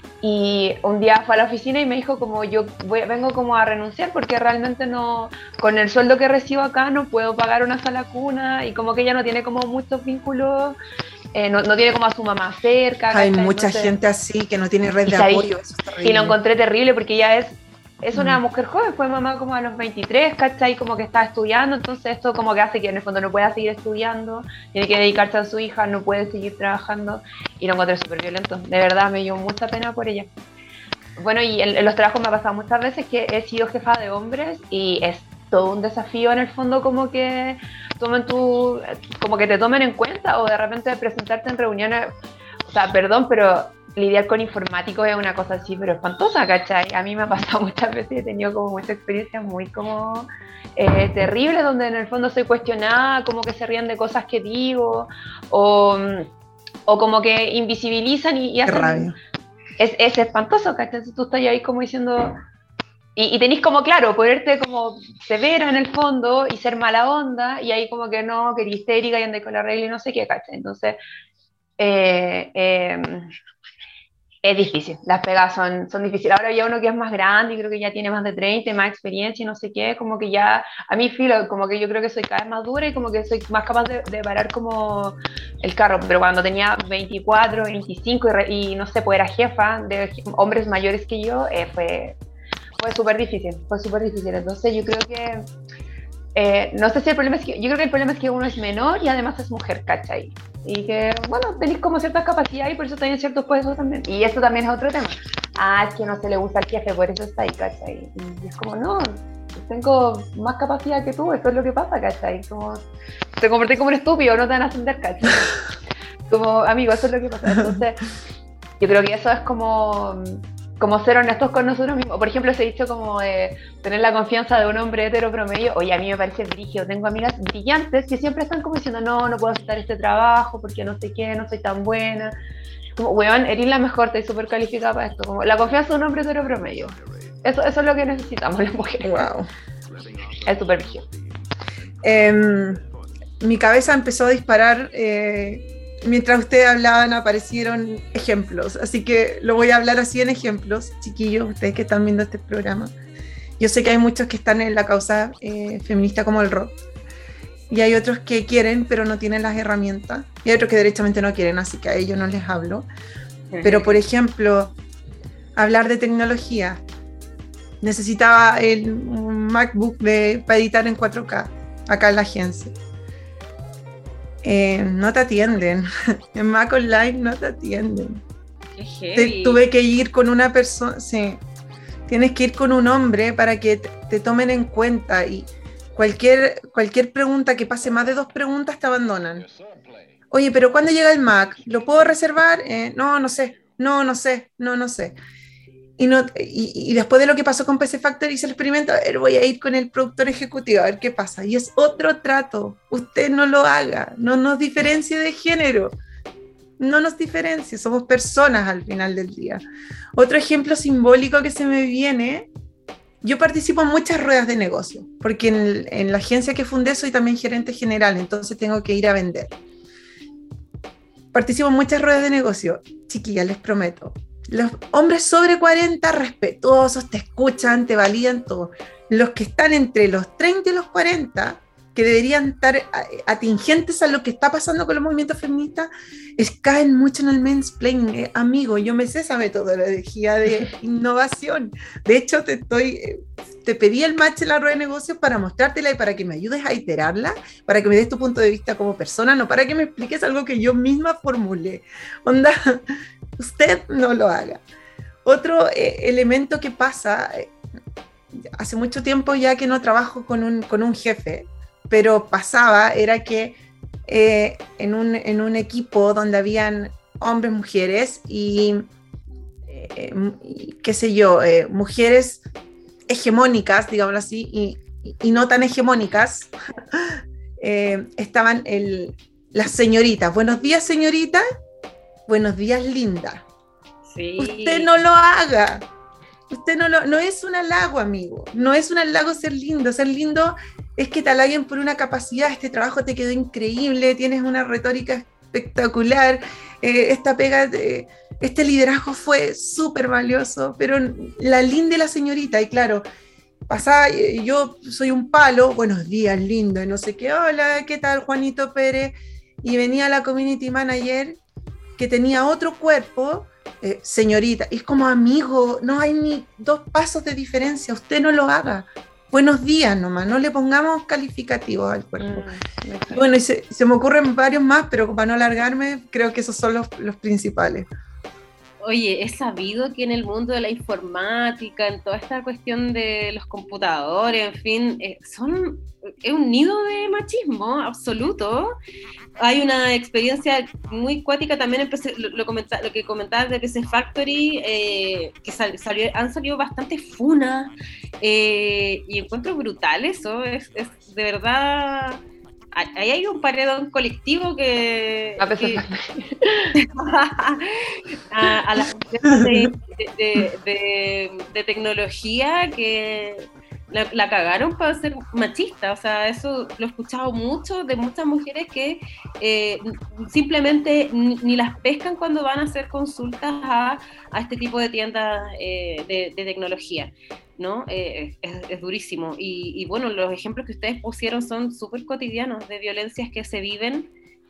Y un día fue a la oficina y me dijo como yo voy, vengo como a renunciar porque realmente no, con el sueldo que recibo acá no puedo pagar una sala cuna, y como que ella no tiene como muchos vínculos, eh, no, no tiene como a su mamá cerca. Hay ¿cachai? Mucha Entonces, gente así que no tiene red de apoyo. Eso es terrible. Y lo encontré terrible porque ella es Es una mm. mujer joven, fue mamá como a los veintitrés, ¿cachai? Como que está estudiando, entonces esto como que hace que en el fondo no pueda seguir estudiando, tiene que dedicarse a su hija, no puede seguir trabajando, y lo encontré súper violento. De verdad, me dio mucha pena por ella. Bueno, y en, en los trabajos me ha pasado muchas veces que he sido jefa de hombres y es todo un desafío en el fondo como que tomen tu, como que te tomen en cuenta, o de repente presentarte en reuniones, o sea, perdón, pero lidiar con informáticos es una cosa así, pero espantosa, ¿cachai? A mí me ha pasado muchas veces, he tenido como muchas experiencias muy como eh, terribles, donde en el fondo soy cuestionada, como que se ríen de cosas que digo, o, o como que invisibilizan y, y hacen... Qué rabia. Es, es espantoso, ¿cachai? Tú estás ahí como diciendo, Y, y tenéis como, claro, ponerte como severa en el fondo y ser mala onda, y ahí como que no, que eres histérica y andáis con la regla y no sé qué, ¿cachai? Entonces, eh, eh, es difícil, las pegas son, son difíciles. Ahora ya uno que es más grande y creo que ya tiene más de treinta, más experiencia y no sé qué, como que ya, a mí filo, como que yo creo que soy cada vez más dura y como que soy más capaz de, de parar como el carro, pero cuando tenía veinticuatro, veinticinco y, re, y no sé, pues era jefa de hombres mayores que yo, eh, fue, fue súper difícil, fue súper difícil. Entonces yo creo que, eh, no sé si el problema es que, yo creo que el problema es que uno es menor y además es mujer, ¿cachai? Y que, bueno, tenéis como ciertas capacidades y por eso tenéis ciertos puestos también. Y esto también es otro tema. Ah, es que no se le gusta al jefe, por eso está ahí, ¿cachai? Y es como, no, tengo más capacidad que tú, eso es lo que pasa, ¿cachai? Como, te convertí como un estúpido, no te van a ascender, ¿cachai? Como, amigo, eso es lo que pasa. Entonces, yo creo que eso es como... como ser honestos con nosotros mismos. Por ejemplo, se ha dicho como eh, tener la confianza de un hombre hetero promedio. Oye, a mí me parece brígido. Tengo amigas brillantes que siempre están como diciendo, no, no puedo aceptar este trabajo porque no sé qué, no soy tan buena. Como, weón, eres la mejor, estoy súper calificada para esto. Como la confianza de un hombre hetero promedio. Eso, eso es lo que necesitamos las mujeres. Wow. Es súper brígido. Eh, mi cabeza empezó a disparar... Eh, mientras ustedes hablaban aparecieron ejemplos, así que lo voy a hablar así en ejemplos, chiquillos, ustedes que están viendo este programa. Yo sé que hay muchos que están en la causa eh, feminista como el rock, y hay otros que quieren pero no tienen las herramientas, y hay otros que derechamente no quieren, así que a ellos no les hablo. Pero por ejemplo, hablar de tecnología, necesitaba el, un MacBook de, para editar en cuatro K, acá en la agencia. Eh, no te atienden, en Mac Online no te atienden. Qué heavy. Te, tuve que ir con una persona, sí, tienes que ir con un hombre para que te, te tomen en cuenta y cualquier, cualquier pregunta que pase más de dos preguntas te abandonan. Oye, pero ¿cuándo llega el Mac? ¿Lo puedo reservar? Eh, no, no sé, no, no sé, no, no sé. Y, no, y, y después de lo que pasó con P C Factory, hice el experimento, a ver, voy a ir con el productor ejecutivo, a ver qué pasa. Y es otro trato, usted no lo haga, no nos diferencie de género, no nos diferencie, somos personas al final del día. Otro ejemplo simbólico que se me viene, yo participo en muchas ruedas de negocio, porque en, en la agencia que fundé soy también gerente general, entonces tengo que ir a vender. Participo en muchas ruedas de negocio, chiquillas, les prometo. Los hombres sobre cuarenta, respetuosos, te escuchan, te validan todo. Los que están entre los treinta y los cuarenta, que deberían estar atingentes a lo que está pasando con los movimientos feministas, es, caen mucho en el mansplaining. Eh, amigo, yo me sé esa metodología de innovación. De hecho, te estoy... Eh, te pedí el match en la rueda de negocios para mostrártela y para que me ayudes a iterarla, para que me des tu punto de vista como persona, no para que me expliques algo que yo misma formulé. Onda... Usted no lo haga. Otro eh, elemento que pasa, eh, hace mucho tiempo ya que no trabajo con un, con un jefe, pero pasaba, era que eh, en, un, en un equipo donde habían hombres, mujeres y, eh, y qué sé yo, eh, mujeres hegemónicas, digámoslo así, y, y no tan hegemónicas, eh, estaban el, las señoritas. Buenos días, señorita. Buenos días, linda. Sí. Usted no lo haga. Usted no lo... No es un halago, amigo. No es un halago ser lindo. Ser lindo es que te halaguen por una capacidad. Este trabajo te quedó increíble. Tienes una retórica espectacular. Eh, esta pega... De, este liderazgo fue súper valioso. Pero la linda y la señorita. Y claro, pasaba... Yo soy un palo. Buenos días, linda. No sé qué. Hola, ¿qué tal, Juanito Pérez? Y venía la community manager... que tenía otro cuerpo, eh, señorita, es como amigo, no hay ni dos pasos de diferencia, usted no lo haga. Buenos días nomás, no le pongamos calificativos al cuerpo. Mm, bueno, y se, se me ocurren varios más, pero para no alargarme, creo que esos son los, los principales. Oye, es sabido que en el mundo de la informática, en toda esta cuestión de los computadores, en fin, eh, son, es un nido de machismo absoluto. Hay una experiencia muy cuática también, empecé, lo, lo, comenta, lo que comentabas de P C Factory, eh, que sal, salió, han salido bastantes funas, eh, y encuentro brutal eso, es, es de verdad... ahí hay un paredón colectivo que... A veces que a, a las empresas de, de, de, de tecnología que la, la cagaron para ser machista. O sea, eso lo he escuchado mucho de muchas mujeres que eh, simplemente ni, ni las pescan cuando van a hacer consultas a, a este tipo de tiendas eh, de, de tecnología, ¿no? Eh, es, es durísimo. Y, y bueno, los ejemplos que ustedes pusieron son súper cotidianos de violencias que se viven,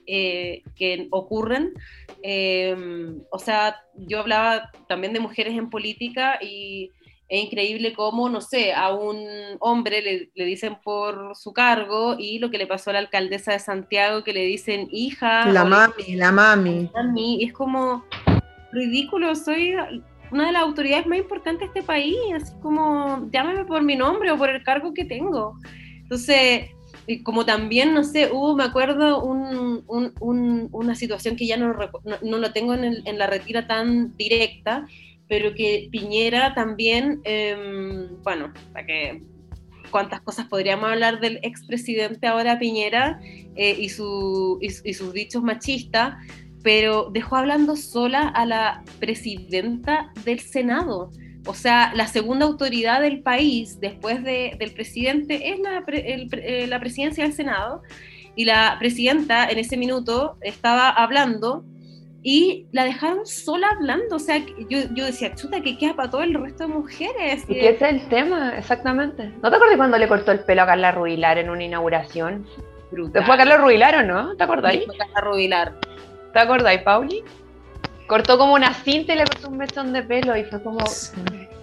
eh, que ocurren. Eh, o sea, yo hablaba también de mujeres en política y es increíble cómo, no sé, a un hombre le, le dicen por su cargo, y lo que le pasó a la alcaldesa de Santiago, que le dicen hija. La mami, le, la mami. mami. Y es como ridículo, soy una de las autoridades más importantes de este país, así como llámame por mi nombre o por el cargo que tengo. Entonces, como también, no sé, hubo, me acuerdo, un, un, un, una situación que ya no, no, no lo tengo en, el, en la retira tan directa, pero que Piñera también, eh, bueno, para que cuántas cosas podríamos hablar del expresidente ahora Piñera eh, y, su, y, y sus dichos machistas, pero dejó hablando sola a la presidenta del Senado. O sea, la segunda autoridad del país después de, del presidente es la, el, la presidencia del Senado, y la presidenta en ese minuto estaba hablando y la dejaron sola hablando. O sea, yo, yo decía, chuta, que queda para todo el resto de mujeres. ¿Y qué es el tema? Exactamente. ¿No te acuerdas cuando le cortó el pelo a Carla Rubilar en una inauguración? Brutal. ¿Fue a Carla Rubilar o no? ¿Te acordáis? Fue a Carla Rubilar. ¿Te acordáis, Pauli? Cortó como una cinta y le cortó un mechón de pelo y fue como... Sí.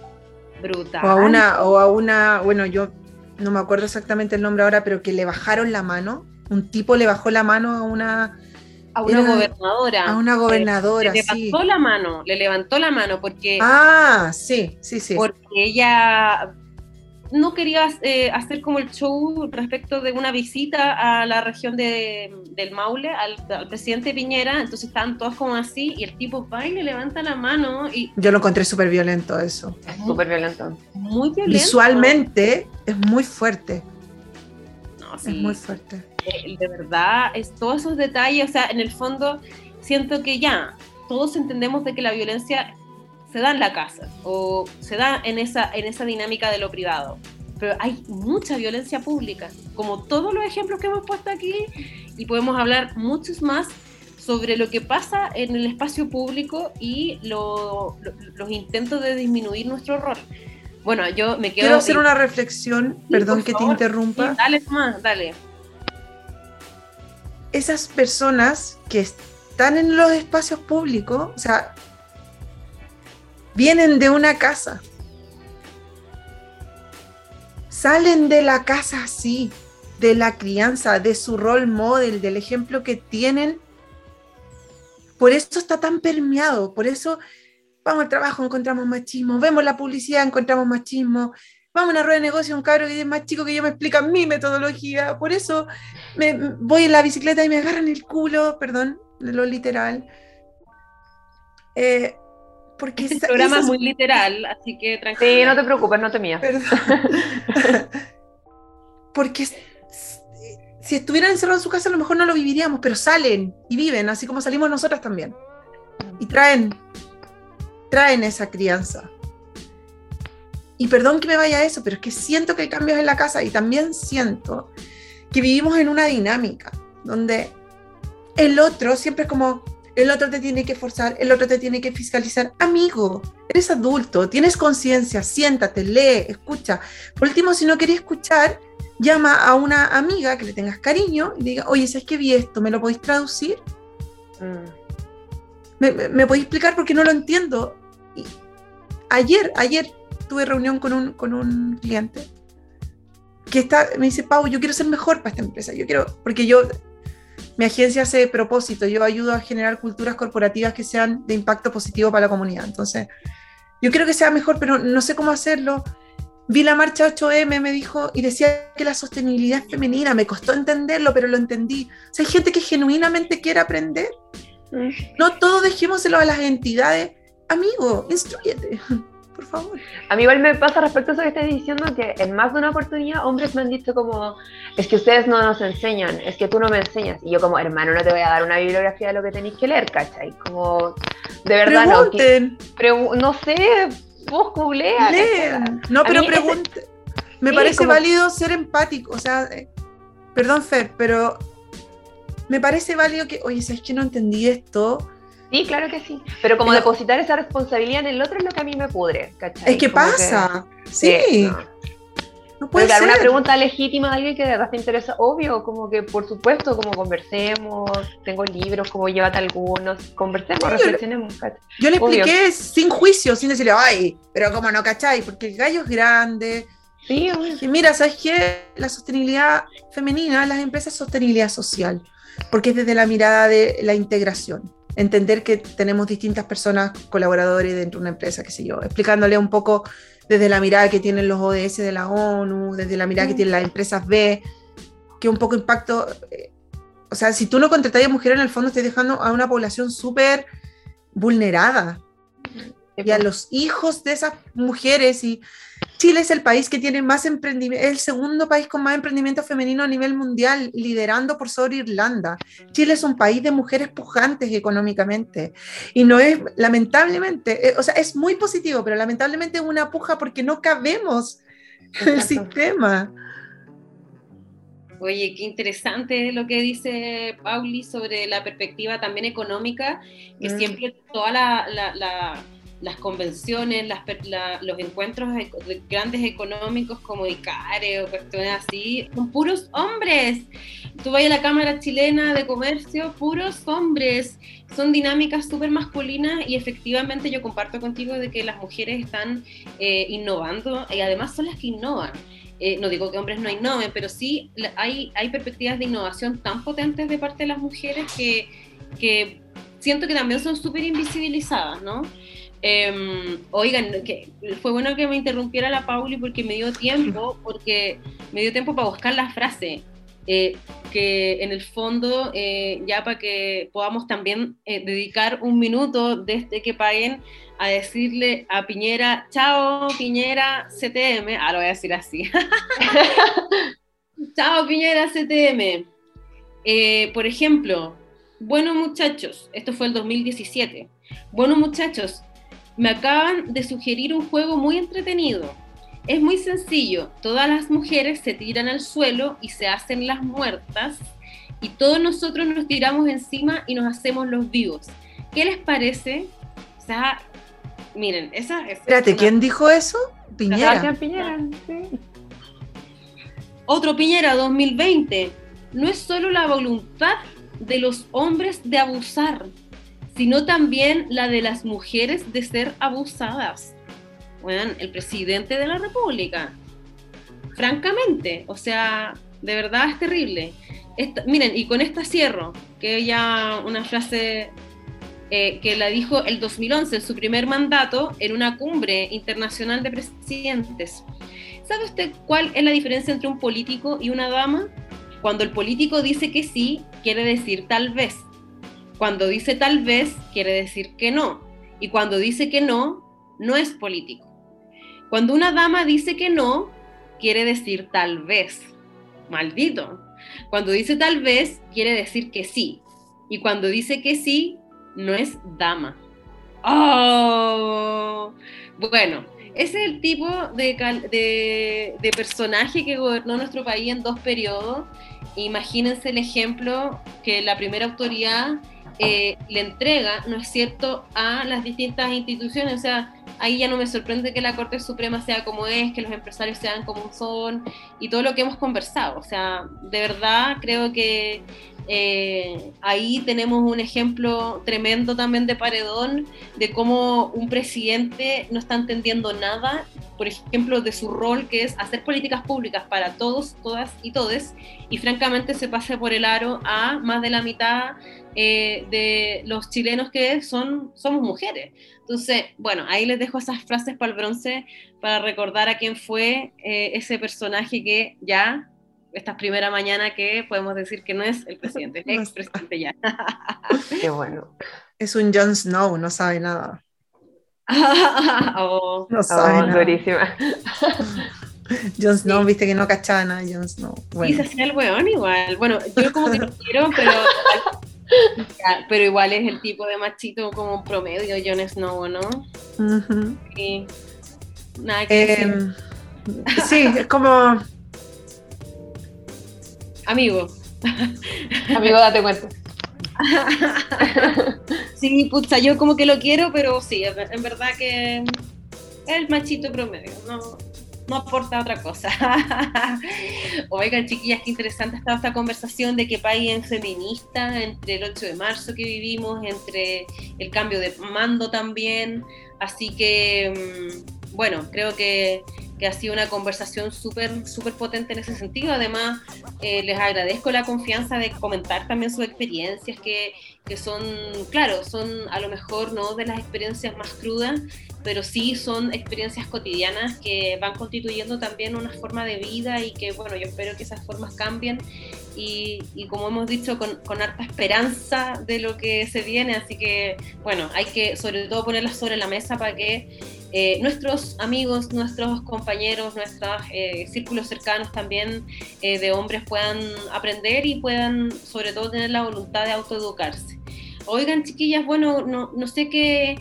Brutal. O a una, o a una, bueno, yo no me acuerdo exactamente el nombre ahora, pero que le bajaron la mano. Un tipo le bajó la mano a una... A una era, gobernadora. A una gobernadora, le, le sí. levantó la mano, le levantó la mano porque... Ah, sí, sí, sí. Porque ella no quería eh, hacer como el show respecto de una visita a la región de, del Maule, al, al presidente Piñera, entonces estaban todos como así, y el tipo va y le levanta la mano. Y yo lo encontré súper violento eso. Es súper violento. Muy violento. Visualmente es muy fuerte. No, sí. Es muy fuerte. De, de verdad, es todos esos detalles, o sea, en el fondo siento que ya, todos entendemos de que la violencia se da en la casa, o se da en esa, en esa dinámica de lo privado, pero hay mucha violencia pública, como todos los ejemplos que hemos puesto aquí, y podemos hablar muchos más sobre lo que pasa en el espacio público y lo, lo, los intentos de disminuir nuestro rol. Bueno, yo me quedo... Quiero hacer una reflexión, sí, perdón que favor. te interrumpa. Sí, dale más, dale. Esas personas que están en los espacios públicos, o sea, vienen de una casa, salen de la casa así, de la crianza, de su role model, del ejemplo que tienen. Por eso está tan permeado, por eso vamos al trabajo, encontramos machismo, vemos la publicidad, encontramos machismo, vamos a una rueda de negocio, un cabro que es más chico que yo me explica mi metodología, por eso me, voy en la bicicleta y me agarran el culo, perdón, lo literal. Eh, porque este esa, programa esas... es muy literal, así que tranquilo. Sí, no te preocupes, no te mías. Porque si estuvieran encerrados en su casa a lo mejor no lo viviríamos, pero salen y viven, así como salimos nosotras también. Y traen, traen esa crianza. Y perdón que me vaya a eso, pero es que siento que hay cambios en la casa, y también siento que vivimos en una dinámica donde el otro siempre es como, el otro te tiene que forzar, el otro te tiene que fiscalizar. Amigo, eres adulto, tienes conciencia, siéntate, lee, escucha. Por último, si no querés escuchar, llama a una amiga que le tengas cariño y diga, oye, ¿sabes qué vi esto? ¿Me lo podéis traducir? Mm. ¿Me, me, ¿Me podéis explicar? Porque no lo entiendo. Y ayer, ayer tuve reunión con un, con un cliente que está, me dice, Pau, yo quiero ser mejor para esta empresa. Yo quiero, porque yo, mi agencia hace propósito, yo ayudo a generar culturas corporativas que sean de impacto positivo para la comunidad. Entonces, yo quiero que sea mejor, pero no sé cómo hacerlo. Vi la marcha ocho eme, me dijo, y decía que la sostenibilidad es femenina. Me costó entenderlo, pero lo entendí. O sea, hay gente que genuinamente quiere aprender. No todo dejémoselo a las entidades. Amigo, instrúyete. por favor. A mí igual me pasa respecto a eso que estás diciendo, que en más de una oportunidad hombres me han dicho como, es que ustedes no nos enseñan, es que tú no me enseñas. Y yo como, hermano, no te voy a dar una bibliografía de lo que tenéis que leer, ¿cachai? Como, de verdad pregunten. no. Que, pregu- no sé, vos googlea. Leen. No, pero pregunten. Ese... Me sí, parece como... válido ser empático, o sea, eh, perdón Fer, pero me parece válido que, oye, ¿sabes que no entendí esto? Sí, claro que sí. Pero como pero, depositar esa responsabilidad en el otro es lo que a mí me pudre, ¿cachai? Es que como pasa, que, sí. Eh, no. No puede pero, ser. Una pregunta legítima de alguien que de verdad te interesa, obvio, como que por supuesto, como conversemos, tengo libros, como llévate algunos, conversemos, sí, reflexionemos. Yo, yo le expliqué obvio. Sin juicio, sin decirle, ay, pero como no, ¿cachai? Porque el gallo es grande. Sí, obvio. Y mira, ¿sabes qué? La sostenibilidad femenina, las empresas, sostenibilidad social, porque es desde la mirada de la integración. Entender que tenemos distintas personas, colaboradores dentro de una empresa, qué sé yo, explicándole un poco desde la mirada que tienen los O D S de la ONU, desde la mirada que tienen las empresas B, que un poco impacto, eh, o sea, si tú no contratas a mujeres, en el fondo estás dejando a una población súper vulnerada, y a los hijos de esas mujeres, y Chile es el país que tiene más emprendimiento, es el segundo país con más emprendimiento femenino a nivel mundial, liderando por sobre Irlanda. Chile es un país de mujeres pujantes económicamente, y no es, lamentablemente, eh, o sea, es muy positivo, pero lamentablemente es una puja porque no cabemos en el sistema. Oye, qué interesante lo que dice Pauli sobre la perspectiva también económica, que mm. siempre toda la... la, la las convenciones, las, la, los encuentros de, de grandes económicos como ICARE o cuestiones así, son puros hombres. Tú vas a la Cámara Chilena de Comercio, puros hombres. Son dinámicas súper masculinas y efectivamente yo comparto contigo de que las mujeres están eh, innovando y además son las que innovan. Eh, no digo que hombres no innoven, pero sí hay, hay perspectivas de innovación tan potentes de parte de las mujeres que, que siento que también son súper invisibilizadas, ¿no? Eh, oigan, que fue bueno que me interrumpiera la Pauli porque me dio tiempo, porque me dio tiempo para buscar la frase, eh, que en el fondo, eh, ya para que podamos también eh, dedicar un minuto desde que paguen a decirle a Piñera, chao Piñera C T M, ah, lo voy a decir así, chao Piñera C T M, eh, por ejemplo, bueno muchachos, esto fue el dos mil diecisiete, bueno muchachos, me acaban de sugerir un juego muy entretenido. Es muy sencillo. Todas las mujeres se tiran al suelo y se hacen las muertas y todos nosotros nos tiramos encima y nos hacemos los vivos. ¿Qué les parece? O sea, miren, esa es... Espérate, una... ¿quién dijo eso? Piñera. Piñera, sí. Otro Piñera, dos mil veinte. No es solo la voluntad de los hombres de abusar, sino también la de las mujeres de ser abusadas. Bueno, el presidente de la República, francamente, o sea, de verdad es terrible. Esta, miren, y con esta cierro, que ya una frase eh, que la dijo el dos mil once, en su primer mandato, en una cumbre internacional de presidentes. ¿Sabe usted cuál es la diferencia entre un político y una dama? Cuando el político dice que sí, quiere decir tal vez. Cuando dice tal vez, quiere decir que no. Y cuando dice que no, no es político. Cuando una dama dice que no, quiere decir tal vez. Maldito. Cuando dice tal vez, quiere decir que sí. Y cuando dice que sí, no es dama. ¡Oh! Bueno, ese es el tipo de, de, de personaje que gobernó nuestro país en dos periodos. Imagínense el ejemplo que la primera autoridad Eh, le entrega, ¿no es cierto?, a las distintas instituciones. O sea, ahí ya no me sorprende que la Corte Suprema sea como es, que los empresarios sean como son, y todo lo que hemos conversado. O sea, de verdad creo que eh, ahí tenemos un ejemplo tremendo también de paredón, de cómo un presidente no está entendiendo nada, por ejemplo, de su rol, que es hacer políticas públicas para todos, todas y todes, y francamente se pasa por el aro a más de la mitad eh, de los chilenos que son, somos mujeres. Entonces, bueno, ahí les dejo esas frases para el bronce, para recordar a quién fue eh, ese personaje que ya, esta primera mañana que podemos decir que no es el presidente, es el expresidente ya. Qué bueno. Es un Jon Snow, no sabe nada. Oh, No sabe Oh, nada. durísima. Jon Snow, sí. viste que no cachaba nada, Jon Snow. Y Bueno. se hacía el weón igual. Bueno, yo como que lo quiero, pero, pero igual es el tipo de machito como promedio, Jon Snow, ¿no? Ujú. Sí, nada que decir. Em, sí, es como, Amigo. Amigo, date cuenta. Sí, pucha, yo como que lo quiero, pero sí, en en verdad que es el machito promedio, no, no aporta otra cosa. Oigan, chiquillas, qué interesante ha estado esta conversación de qué país es feminista, entre el ocho de marzo que vivimos, entre el cambio de mando también, así que, mm, bueno, creo que, que ha sido una conversación súper súper potente en ese sentido. Además, eh, les agradezco la confianza de comentar también sus experiencias, que, que son, claro, son a lo mejor no de las experiencias más crudas, pero sí son experiencias cotidianas que van constituyendo también una forma de vida y que, bueno, yo espero que esas formas cambien y, y como hemos dicho, con, con harta esperanza de lo que se viene, así que, bueno, hay que sobre todo ponerlas sobre la mesa para que eh, nuestros amigos, nuestros compañeros, nuestros eh, círculos cercanos también eh, de hombres puedan aprender y puedan sobre todo tener la voluntad de autoeducarse. Oigan, chiquillas, bueno, no, no sé qué,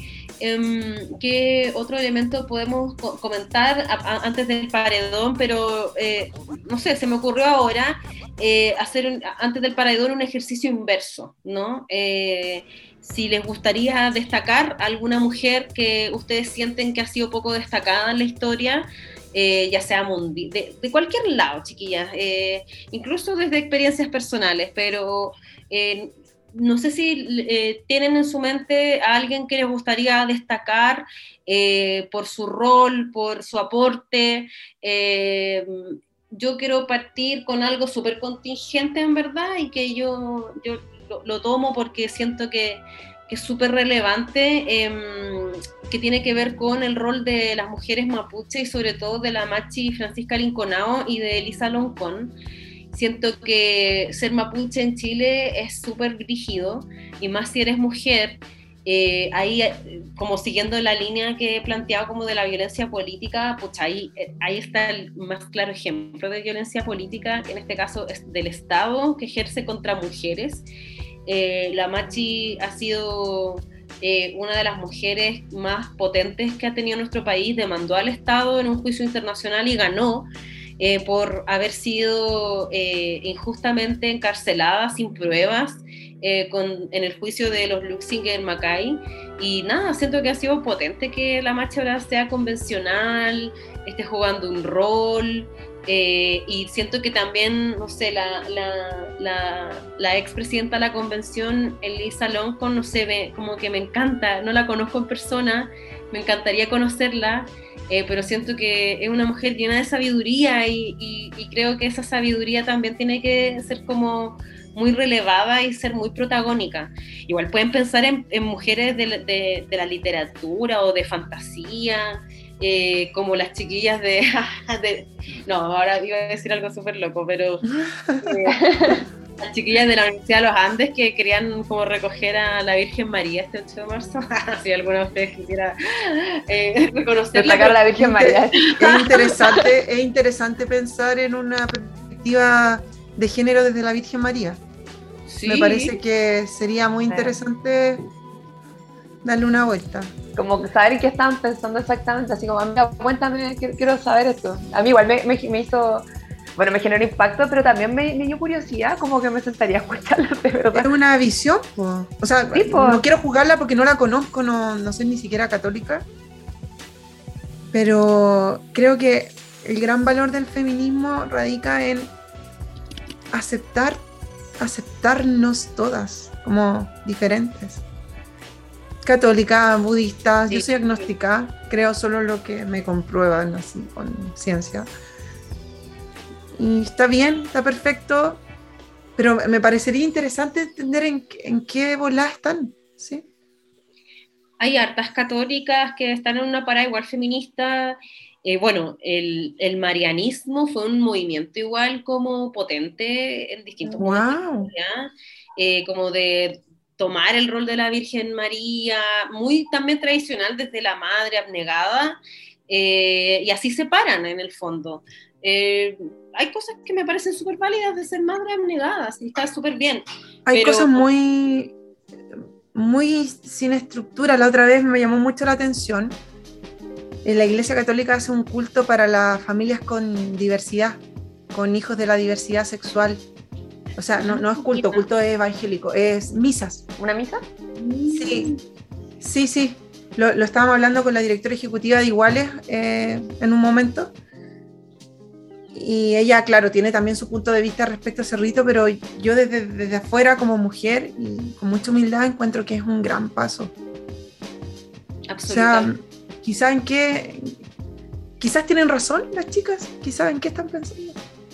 eh, qué otro elemento podemos co comentar a, a, antes del paredón, pero eh, no sé, se me ocurrió ahora eh, hacer un, antes del paredón un ejercicio inverso, ¿no? Eh, si les gustaría destacar a alguna mujer que ustedes sienten que ha sido poco destacada en la historia, eh, ya sea mundi de, de cualquier lado, chiquillas, eh, incluso desde experiencias personales, pero eh, no sé si eh, tienen en su mente a alguien que les gustaría destacar eh, por su rol, por su aporte. Eh, yo quiero partir con algo súper contingente en verdad y que yo, yo lo, lo tomo porque siento que, que es súper relevante, eh, que tiene que ver con el rol de las mujeres mapuche y sobre todo de la Machi Francisca Linconao y de Elisa Loncón. Siento que ser mapuche en Chile es súper rígido, y más si eres mujer. Eh, ahí, como siguiendo la línea que he planteado como de la violencia política, pues ahí, ahí está el más claro ejemplo de violencia política, que en este caso es del Estado, que ejerce contra mujeres. Eh, la Machi ha sido eh, una de las mujeres más potentes que ha tenido nuestro país, demandó al Estado en un juicio internacional y ganó, eh, por haber sido eh, injustamente encarcelada sin pruebas eh, con, en el juicio de los Luxinger Mackay. Y nada, siento que ha sido potente que la marcha ahora sea convencional, esté jugando un rol. Eh, y siento que también, no sé, la, la, la, la expresidenta de la convención, Elisa Loncón, no sé, me, como que me encanta, no la conozco en persona, me encantaría conocerla. Eh, pero siento que es una mujer llena de sabiduría y, y, y creo que esa sabiduría también tiene que ser como muy relevada y ser muy protagónica. Igual pueden pensar en, en mujeres de, de, de la literatura o de fantasía, eh, como las chiquillas de, de... No, ahora iba a decir algo súper loco, pero... Eh, las chiquillas de la Universidad de los Andes que querían como recoger a la Virgen María este ocho de marzo. Si alguno de ustedes quisiera eh, reconocerla. Destacar a la Virgen María. Es interesante, es interesante pensar en una perspectiva de género desde la Virgen María. Sí. Me parece que sería muy interesante darle una vuelta. Como saber qué estaban pensando exactamente, así como, amiga, cuéntame, quiero saber esto. A mí igual me, me, me hizo... Bueno, me generó impacto, pero también me, me dio curiosidad, como que me sentaría a escucharla, de verdad. Es una visión, po. O sea, sí, po. No quiero juzgarla porque no la conozco, no, no soy ni siquiera católica, pero creo que el gran valor del feminismo radica en aceptar, aceptarnos todas como diferentes. Católica, budista, sí. Yo soy agnóstica, creo solo lo que me comprueban así con ciencia. Y está bien, está perfecto, pero me parecería interesante entender en, en qué volada están, ¿sí? Hay hartas católicas que están en una parada igual feminista. Eh, bueno, el, el marianismo fue un movimiento igual como potente en distintos wow. momentos, ¿ya? Eh, como de tomar el rol de la Virgen María, muy también tradicional desde la madre abnegada, eh, y así se paran en el fondo. Eh, hay cosas que me parecen súper válidas de ser madre abnegada, y está súper bien. Hay pero... cosas muy, muy sin estructura. La otra vez me llamó mucho la atención. La Iglesia Católica hace un culto para las familias con diversidad, con hijos de la diversidad sexual. O sea, no, no es culto, culto es evangélico, es misas. ¿Una misa? Sí, sí, sí. Lo, lo estábamos hablando con la directora ejecutiva de Iguales eh, en un momento. Y ella, claro, tiene también su punto de vista respecto a ese rito, pero yo desde, desde afuera como mujer y con mucha humildad encuentro que es un gran paso. Absolutamente. O sea, quizás en qué, quizás tienen razón las chicas, quizás en qué están pensando.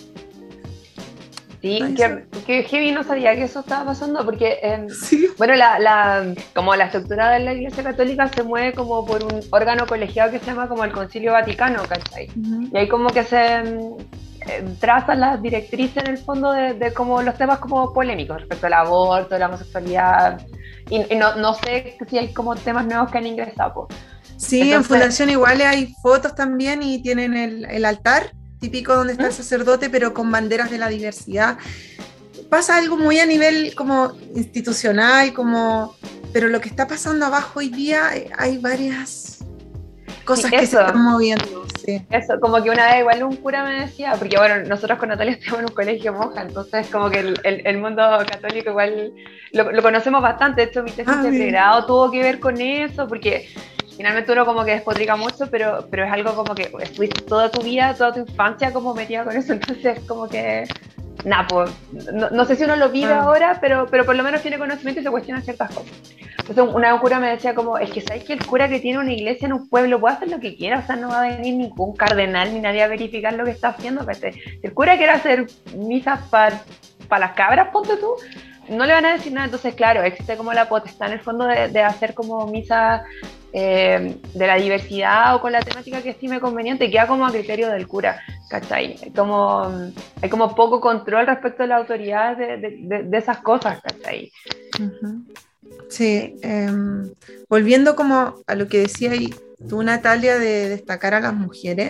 Sí, que, que heavy, no sabía que eso estaba pasando, porque, eh, sí. bueno, la, la, como la estructura de la Iglesia Católica se mueve como por un órgano colegiado que se llama como el Concilio Vaticano, ¿cachai? Uh-huh. Y ahí como que se eh, trazan las directrices en el fondo de, de como los temas como polémicos respecto al aborto, la homosexualidad, y, y no, no sé si hay como temas nuevos que han ingresado. Sí, entonces, en Fundación Iguales hay fotos también y tienen el, el altar típico donde está el sacerdote, pero con banderas de la diversidad. Pasa algo muy a nivel como institucional, como, pero lo que está pasando abajo hoy día, hay varias cosas sí, que se están moviendo. Sí. Eso, como que una vez igual un cura me decía, porque bueno, nosotros con Natalia estamos en un colegio monja, entonces como que el, el, el mundo católico igual lo, lo conocemos bastante. De hecho, mi tesis ah, de pregrado tuvo que ver con eso, porque finalmente uno como que despotrica mucho, pero, pero es algo como que estuviste toda tu vida, toda tu infancia como metida con eso, entonces como que, nada, pues, no, no sé si uno lo vive ah. ahora, pero, pero por lo menos tiene conocimiento y se cuestiona ciertas cosas. Entonces una cura me decía como, es que sabes que el cura que tiene una iglesia en un pueblo puede hacer lo que quiera, o sea, no va a venir ningún cardenal ni nadie a verificar lo que está haciendo. Si el cura quiere hacer misas para pa las cabras, ponte tú, no le van a decir nada. Entonces, claro, existe como la potestad en el fondo de, de hacer como misas eh, de la diversidad o con la temática que estime conveniente, queda como a criterio del cura, ¿cachai? Hay como, hay como poco control respecto a la autoridad de, de, de, de esas cosas, ¿cachai? Uh-huh. Sí, eh, volviendo como a lo que decía ahí tú, Natalia, de destacar a las mujeres.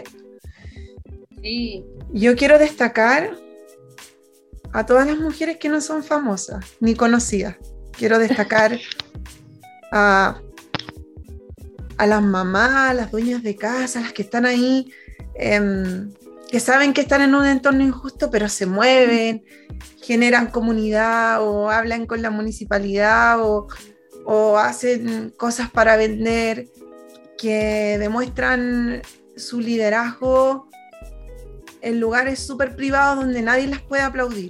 Sí. Yo quiero destacar a todas las mujeres que no son famosas ni conocidas. Quiero destacar a, a las mamás, a las dueñas de casa, las que están ahí, eh, que saben que están en un entorno injusto, pero se mueven, generan comunidad o hablan con la municipalidad o, o hacen cosas para vender, que demuestran su liderazgo en lugares súper privados donde nadie las puede aplaudir.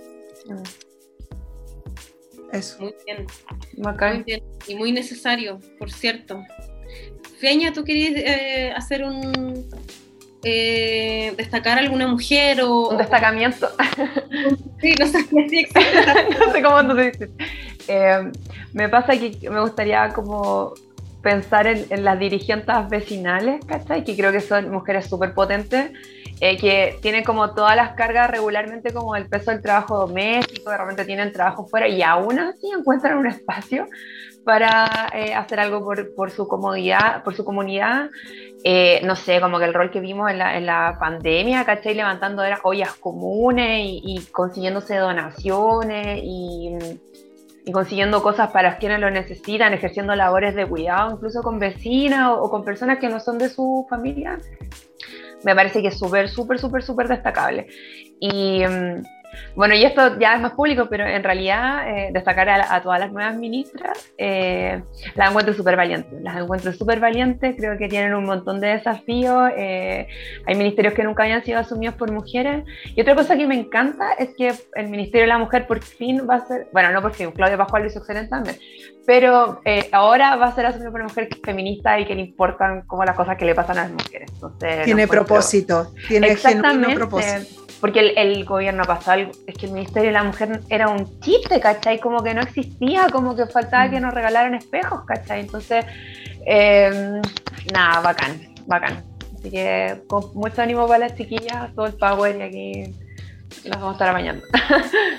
Eso. Muy bien. Muy bien. Y muy necesario, por cierto. Feña, ¿tú querías eh, hacer un... Eh, destacar a alguna mujer o... Un destacamiento. Sí, no sé si existe. No sé cómo no se dice. Eh, me pasa que me gustaría como pensar en, en las dirigentes vecinales, ¿cachai? Que creo que son mujeres súper potentes, eh, que tienen como todas las cargas regularmente como el peso del trabajo doméstico, de repente tienen trabajo fuera y aún así encuentran un espacio para eh, hacer algo por, por su comodidad, por su comunidad. Eh, no sé, como que el rol que vimos en la, en la pandemia, ¿cachai? Levantando ollas comunes y, y consiguiéndose donaciones y, y consiguiendo cosas para quienes lo necesitan, ejerciendo labores de cuidado, incluso con vecinas o, o con personas que no son de su familia. Me parece que es súper, súper, súper, súper destacable. Y um, bueno, y esto ya es más público, pero en realidad eh, destacar a, a todas las nuevas ministras, eh, las encuentro súper valientes, las encuentro súper valientes, creo que tienen un montón de desafíos, eh, hay ministerios que nunca habían sido asumidos por mujeres, y otra cosa que me encanta es que el Ministerio de la Mujer por fin va a ser, bueno, no por fin, Claudia Pascual lo hizo excelente también, pero eh, ahora va a ser asumido por una mujer feminista y que le importan como las cosas que le pasan a las mujeres. Entonces, tiene no propósito, tiene genuino propósito. Porque el, el gobierno pasado, es que el Ministerio de la Mujer era un chiste, ¿cachai? Como que no existía, como que faltaba mm. que nos regalaran espejos, ¿cachai? Entonces, eh, nada, bacán, bacán. Así que con mucho ánimo para las chiquillas, todo el power y aquí las vamos a estar apañando.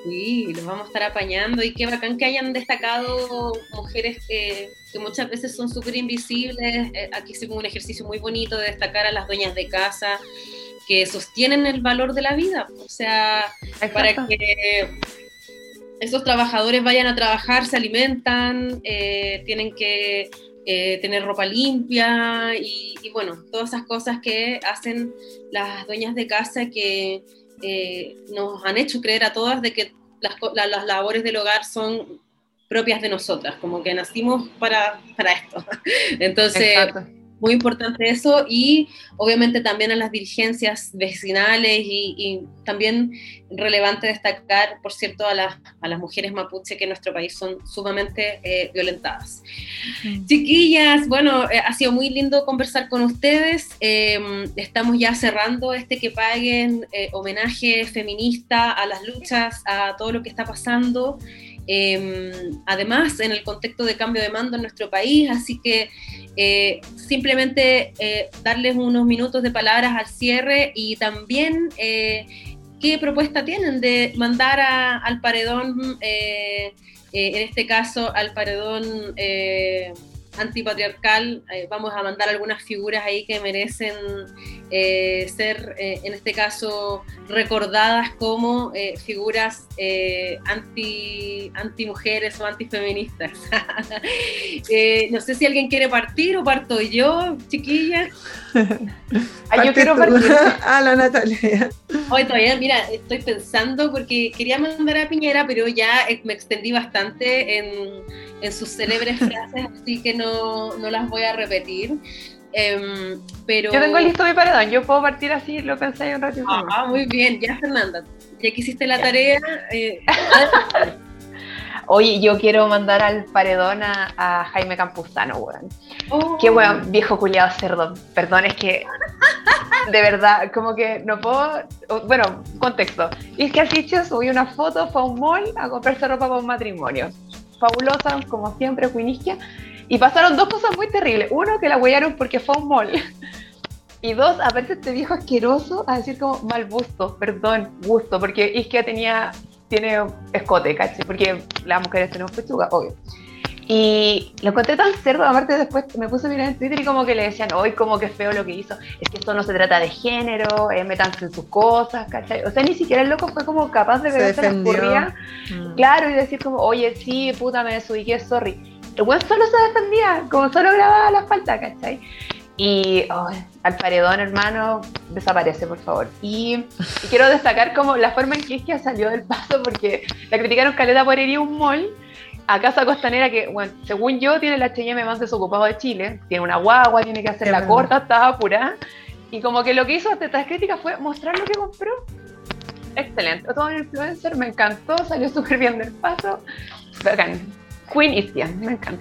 Sí, los vamos a estar apañando y qué bacán que hayan destacado mujeres que, que muchas veces son súper invisibles. Eh, aquí hicimos un ejercicio muy bonito de destacar a las dueñas de casa que sostienen el valor de la vida, o sea, exacto, para que esos trabajadores vayan a trabajar, se alimentan, eh, tienen que eh, tener ropa limpia y, y bueno, todas esas cosas que hacen las dueñas de casa que eh, nos han hecho creer a todas de que las, la, las labores del hogar son propias de nosotras, como que nacimos para, para esto. Entonces, exacto, muy importante eso, y obviamente también a las dirigencias vecinales y, y también relevante destacar, por cierto, a las, a las mujeres mapuche que en nuestro país son sumamente eh, violentadas. Uh-huh. Chiquillas, bueno, eh, ha sido muy lindo conversar con ustedes, eh, estamos ya cerrando este Que Paguen, eh, homenaje feminista a las luchas, a todo lo que está pasando, eh, además en el contexto de cambio de mando en nuestro país, así que Eh, simplemente eh, darles unos minutos de palabras al cierre y también eh, qué propuesta tienen de mandar a, al paredón, eh, eh, en este caso al paredón eh, antipatriarcal. Eh, vamos a mandar algunas figuras ahí que merecen eh, ser, eh, en este caso, recordadas como eh, figuras eh, anti, anti-mujeres o antifeministas. eh, no sé si alguien quiere partir o parto yo, chiquilla. Ay, yo quiero partir. Ah, la Natalia. Hoy todavía, mira, estoy pensando porque quería mandar a Piñera, pero ya me extendí bastante en, en sus célebres frases, así que no, no las voy a repetir. Um, pero... Yo tengo listo mi paredón, yo puedo partir así, lo pensé ahí un ratito. Ah, ah, muy bien, ya Fernanda, ya que hiciste la ya. tarea. Eh, Oye, yo quiero mandar al paredón a, a Jaime Campuzano, weón. Oh. Qué weón, viejo culiado cerdo. Perdón, es que de verdad, como que no puedo. Bueno, contexto. Y es que al dicho subí una foto, fue a un mall a comprarse ropa para un matrimonio. Fabulosa, como siempre, Cuinisquia. Y pasaron dos cosas muy terribles. Uno, que la huellaron porque fue a un mall. Y dos, aparte este viejo asqueroso a decir como mal gusto, perdón, gusto, porque Isquia tenía, tiene escote, ¿cachai? Porque las mujeres tenemos pechuga, obvio. Y lo encontré tan cerdo, aparte después me puse a mirar en Twitter y como que le decían, hoy como que feo lo que hizo, es que esto no se trata de género, eh, métanse en sus cosas, ¿cachai? O sea, ni siquiera el loco fue como capaz de verse la escurría, mm. claro, y decir como, oye, sí, puta, me desubiqué, sorry. El weón solo se defendía, como solo grababa la falta, ¿cachai? Y oh, al paredón, hermano, desaparece, por favor. Y, y quiero destacar como la forma en que Isquia salió del paso, porque la criticaron caleta por ir a un mall a Casa Costanera, que, bueno, según yo, tiene el H y M más desocupado de Chile, tiene una guagua, tiene que hacer la bueno. corta, estaba apurada, y como que lo que hizo ante estas críticas fue mostrar lo que compró. Excelente, todo un influencer, me encantó, salió súper bien del paso, bacán. Queen Isquia, me encanta.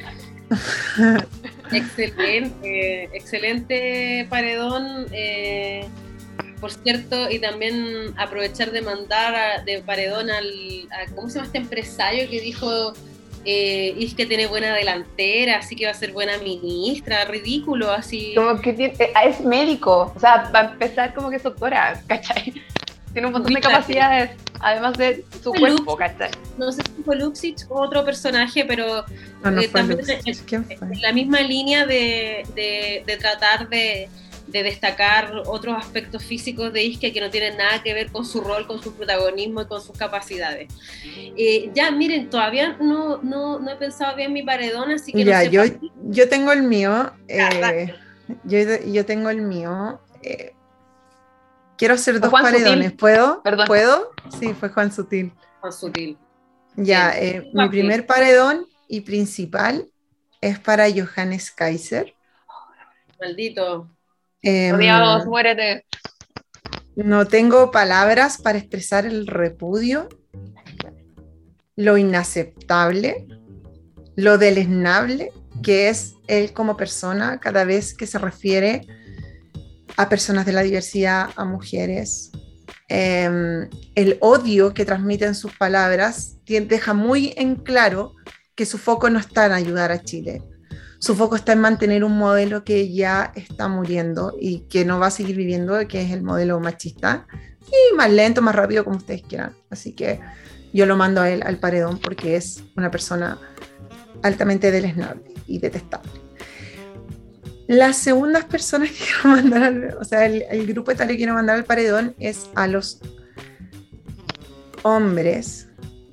Excelente, excelente paredón, eh, por cierto, y también aprovechar de mandar a, de paredón al, a, ¿cómo se llama este empresario que dijo eh, Isquia tiene buena delantera, así que va a ser buena ministra? Ridículo, así. Como que tiene, es médico, o sea, va a empezar como que es doctora, ¿cachai? Tiene un montón de capacidades, además de su cuerpo, Luxich, ¿cachai? No sé si fue Luxich o otro personaje, pero no, no eh, también es, en la misma línea de, de, de tratar de, de destacar otros aspectos físicos de Isquia que no tienen nada que ver con su rol, con su protagonismo y con sus capacidades. Eh, ya, miren, todavía no, no, no he pensado bien mi paredón, así que ya, no sé. Yo, yo tengo el mío, eh, yo, yo tengo el mío, eh, quiero hacer dos paredones, Sutil. ¿Puedo? Perdón. ¿Puedo? Sí, fue Juan Sutil. Juan Sutil. Ya, eh, mi primer paredón y principal es para Johannes Kaiser. Maldito. Eh, Odiados, muérete. No tengo palabras para expresar el repudio, lo inaceptable, lo deleznable que es él como persona cada vez que se refiere a personas de la diversidad, a mujeres. Eh, el odio que transmiten sus palabras deja muy en claro que su foco no está en ayudar a Chile. Su foco está en mantener un modelo que ya está muriendo y que no va a seguir viviendo, que es el modelo machista, y más lento, más rápido, como ustedes quieran. Así que yo lo mando a él al paredón porque es una persona altamente deleznable y detestable. Las segundas personas que quiero mandar, al, o sea, el, el grupo etario que quiero mandar al paredón es a los hombres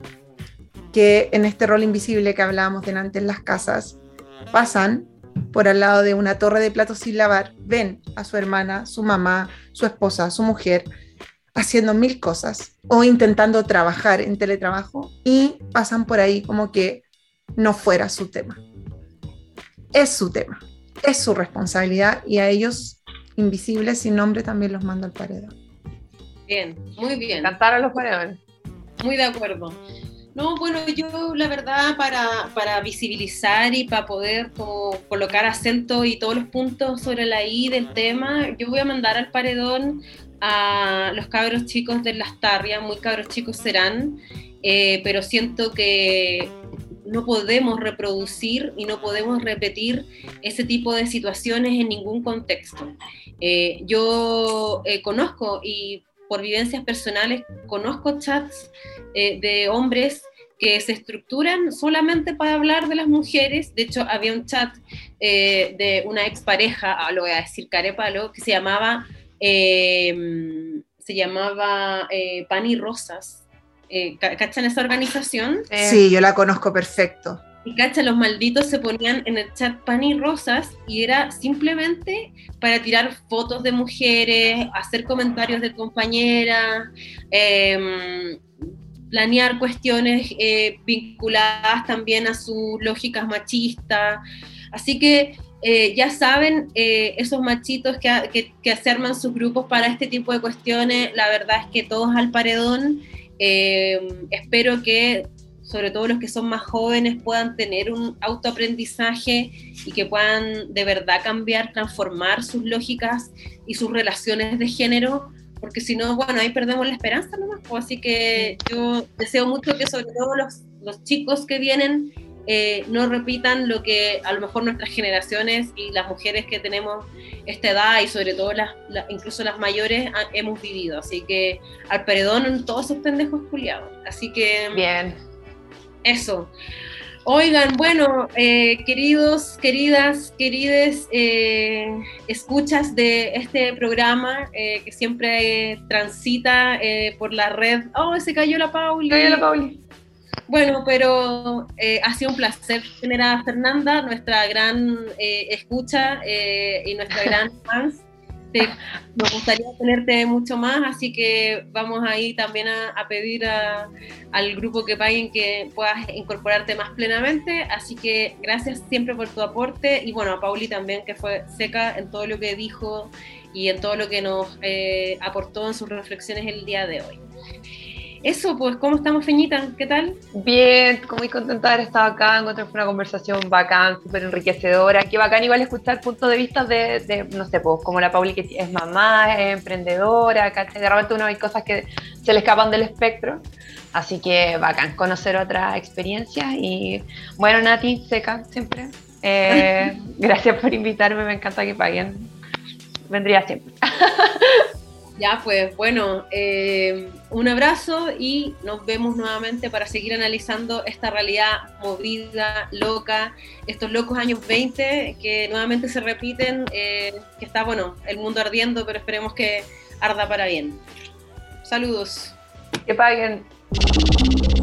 que en este rol invisible que hablábamos delante en las casas pasan por al lado de una torre de platos sin lavar, ven a su hermana, su mamá, su esposa, su mujer haciendo mil cosas o intentando trabajar en teletrabajo y pasan por ahí como que no fuera su tema. Es su tema, es su responsabilidad y a ellos invisibles sin nombre también los mando al paredón. Bien, muy bien. Cantar a los paredones. Muy de acuerdo. No, bueno, yo la verdad para, para visibilizar y para poder como, colocar acento y todos los puntos sobre la I del tema, yo voy a mandar al paredón a los cabros chicos de Las Tarrias, muy cabros chicos serán, eh, pero siento que no podemos reproducir y no podemos repetir ese tipo de situaciones en ningún contexto. Eh, yo eh, conozco y por vivencias personales, conozco chats eh, de hombres que se estructuran solamente para hablar de las mujeres. De hecho, había un chat eh, de una expareja, ah, lo voy a decir carepalo, que se llamaba, eh, se llamaba eh, Pan y Rosas. Eh, ¿Cachan esa organización? Sí, yo la conozco perfecto. Y cacha, los malditos se ponían en el chat Pan y Rosas y era simplemente para tirar fotos de mujeres, hacer comentarios de compañeras, eh, planear cuestiones eh, vinculadas también a sus lógicas machistas. Así que eh, ya saben, eh, esos machitos que, que, que se arman sus grupos para este tipo de cuestiones, la verdad es que todos al paredón. Eh, espero que sobre todo los que son más jóvenes, puedan tener un autoaprendizaje y que puedan de verdad cambiar, transformar sus lógicas y sus relaciones de género, porque si no, bueno, ahí perdemos la esperanza nomás. Así que yo deseo mucho que sobre todo los, los chicos que vienen eh, no repitan lo que a lo mejor nuestras generaciones y las mujeres que tenemos esta edad y sobre todo las, las, incluso las mayores ha, hemos vivido. Así que al paredón en todos esos pendejos culiados. Así que... Bien. Eso. Oigan, bueno, eh, queridos, queridas, querides eh, escuchas de este programa eh, que siempre eh, transita eh, por la red. Oh, se cayó la Pauli. Se cayó la Pauli. Bueno, pero eh, ha sido un placer tener a Fernanda, nuestra gran eh, escucha eh, y nuestra gran fans. Te, nos gustaría tenerte mucho más, así que vamos ahí también a, a pedir a, al grupo que paguen que puedas incorporarte más plenamente, así que gracias siempre por tu aporte y bueno, a Pauli también que fue seca en todo lo que dijo y en todo lo que nos eh, aportó en sus reflexiones el día de hoy. Eso, pues, ¿cómo estamos, Feñita? ¿Qué tal? Bien, muy contenta de haber estado acá, encontré una conversación bacán, súper enriquecedora, qué bacán igual escuchar puntos de vista de, de no sé, pues, como la Pauli que es mamá, es emprendedora, ¿cachai? De repente uno hay cosas que se le escapan del espectro, así que bacán conocer otras experiencias y, bueno, Nati, seca, siempre, eh, gracias por invitarme, me encanta que paguen, vendría siempre. Ya, pues bueno, eh, un abrazo y nos vemos nuevamente para seguir analizando esta realidad movida, loca, estos locos años veinte que nuevamente se repiten, eh, que está, bueno, el mundo ardiendo, pero esperemos que arda para bien. Saludos. Que paguen.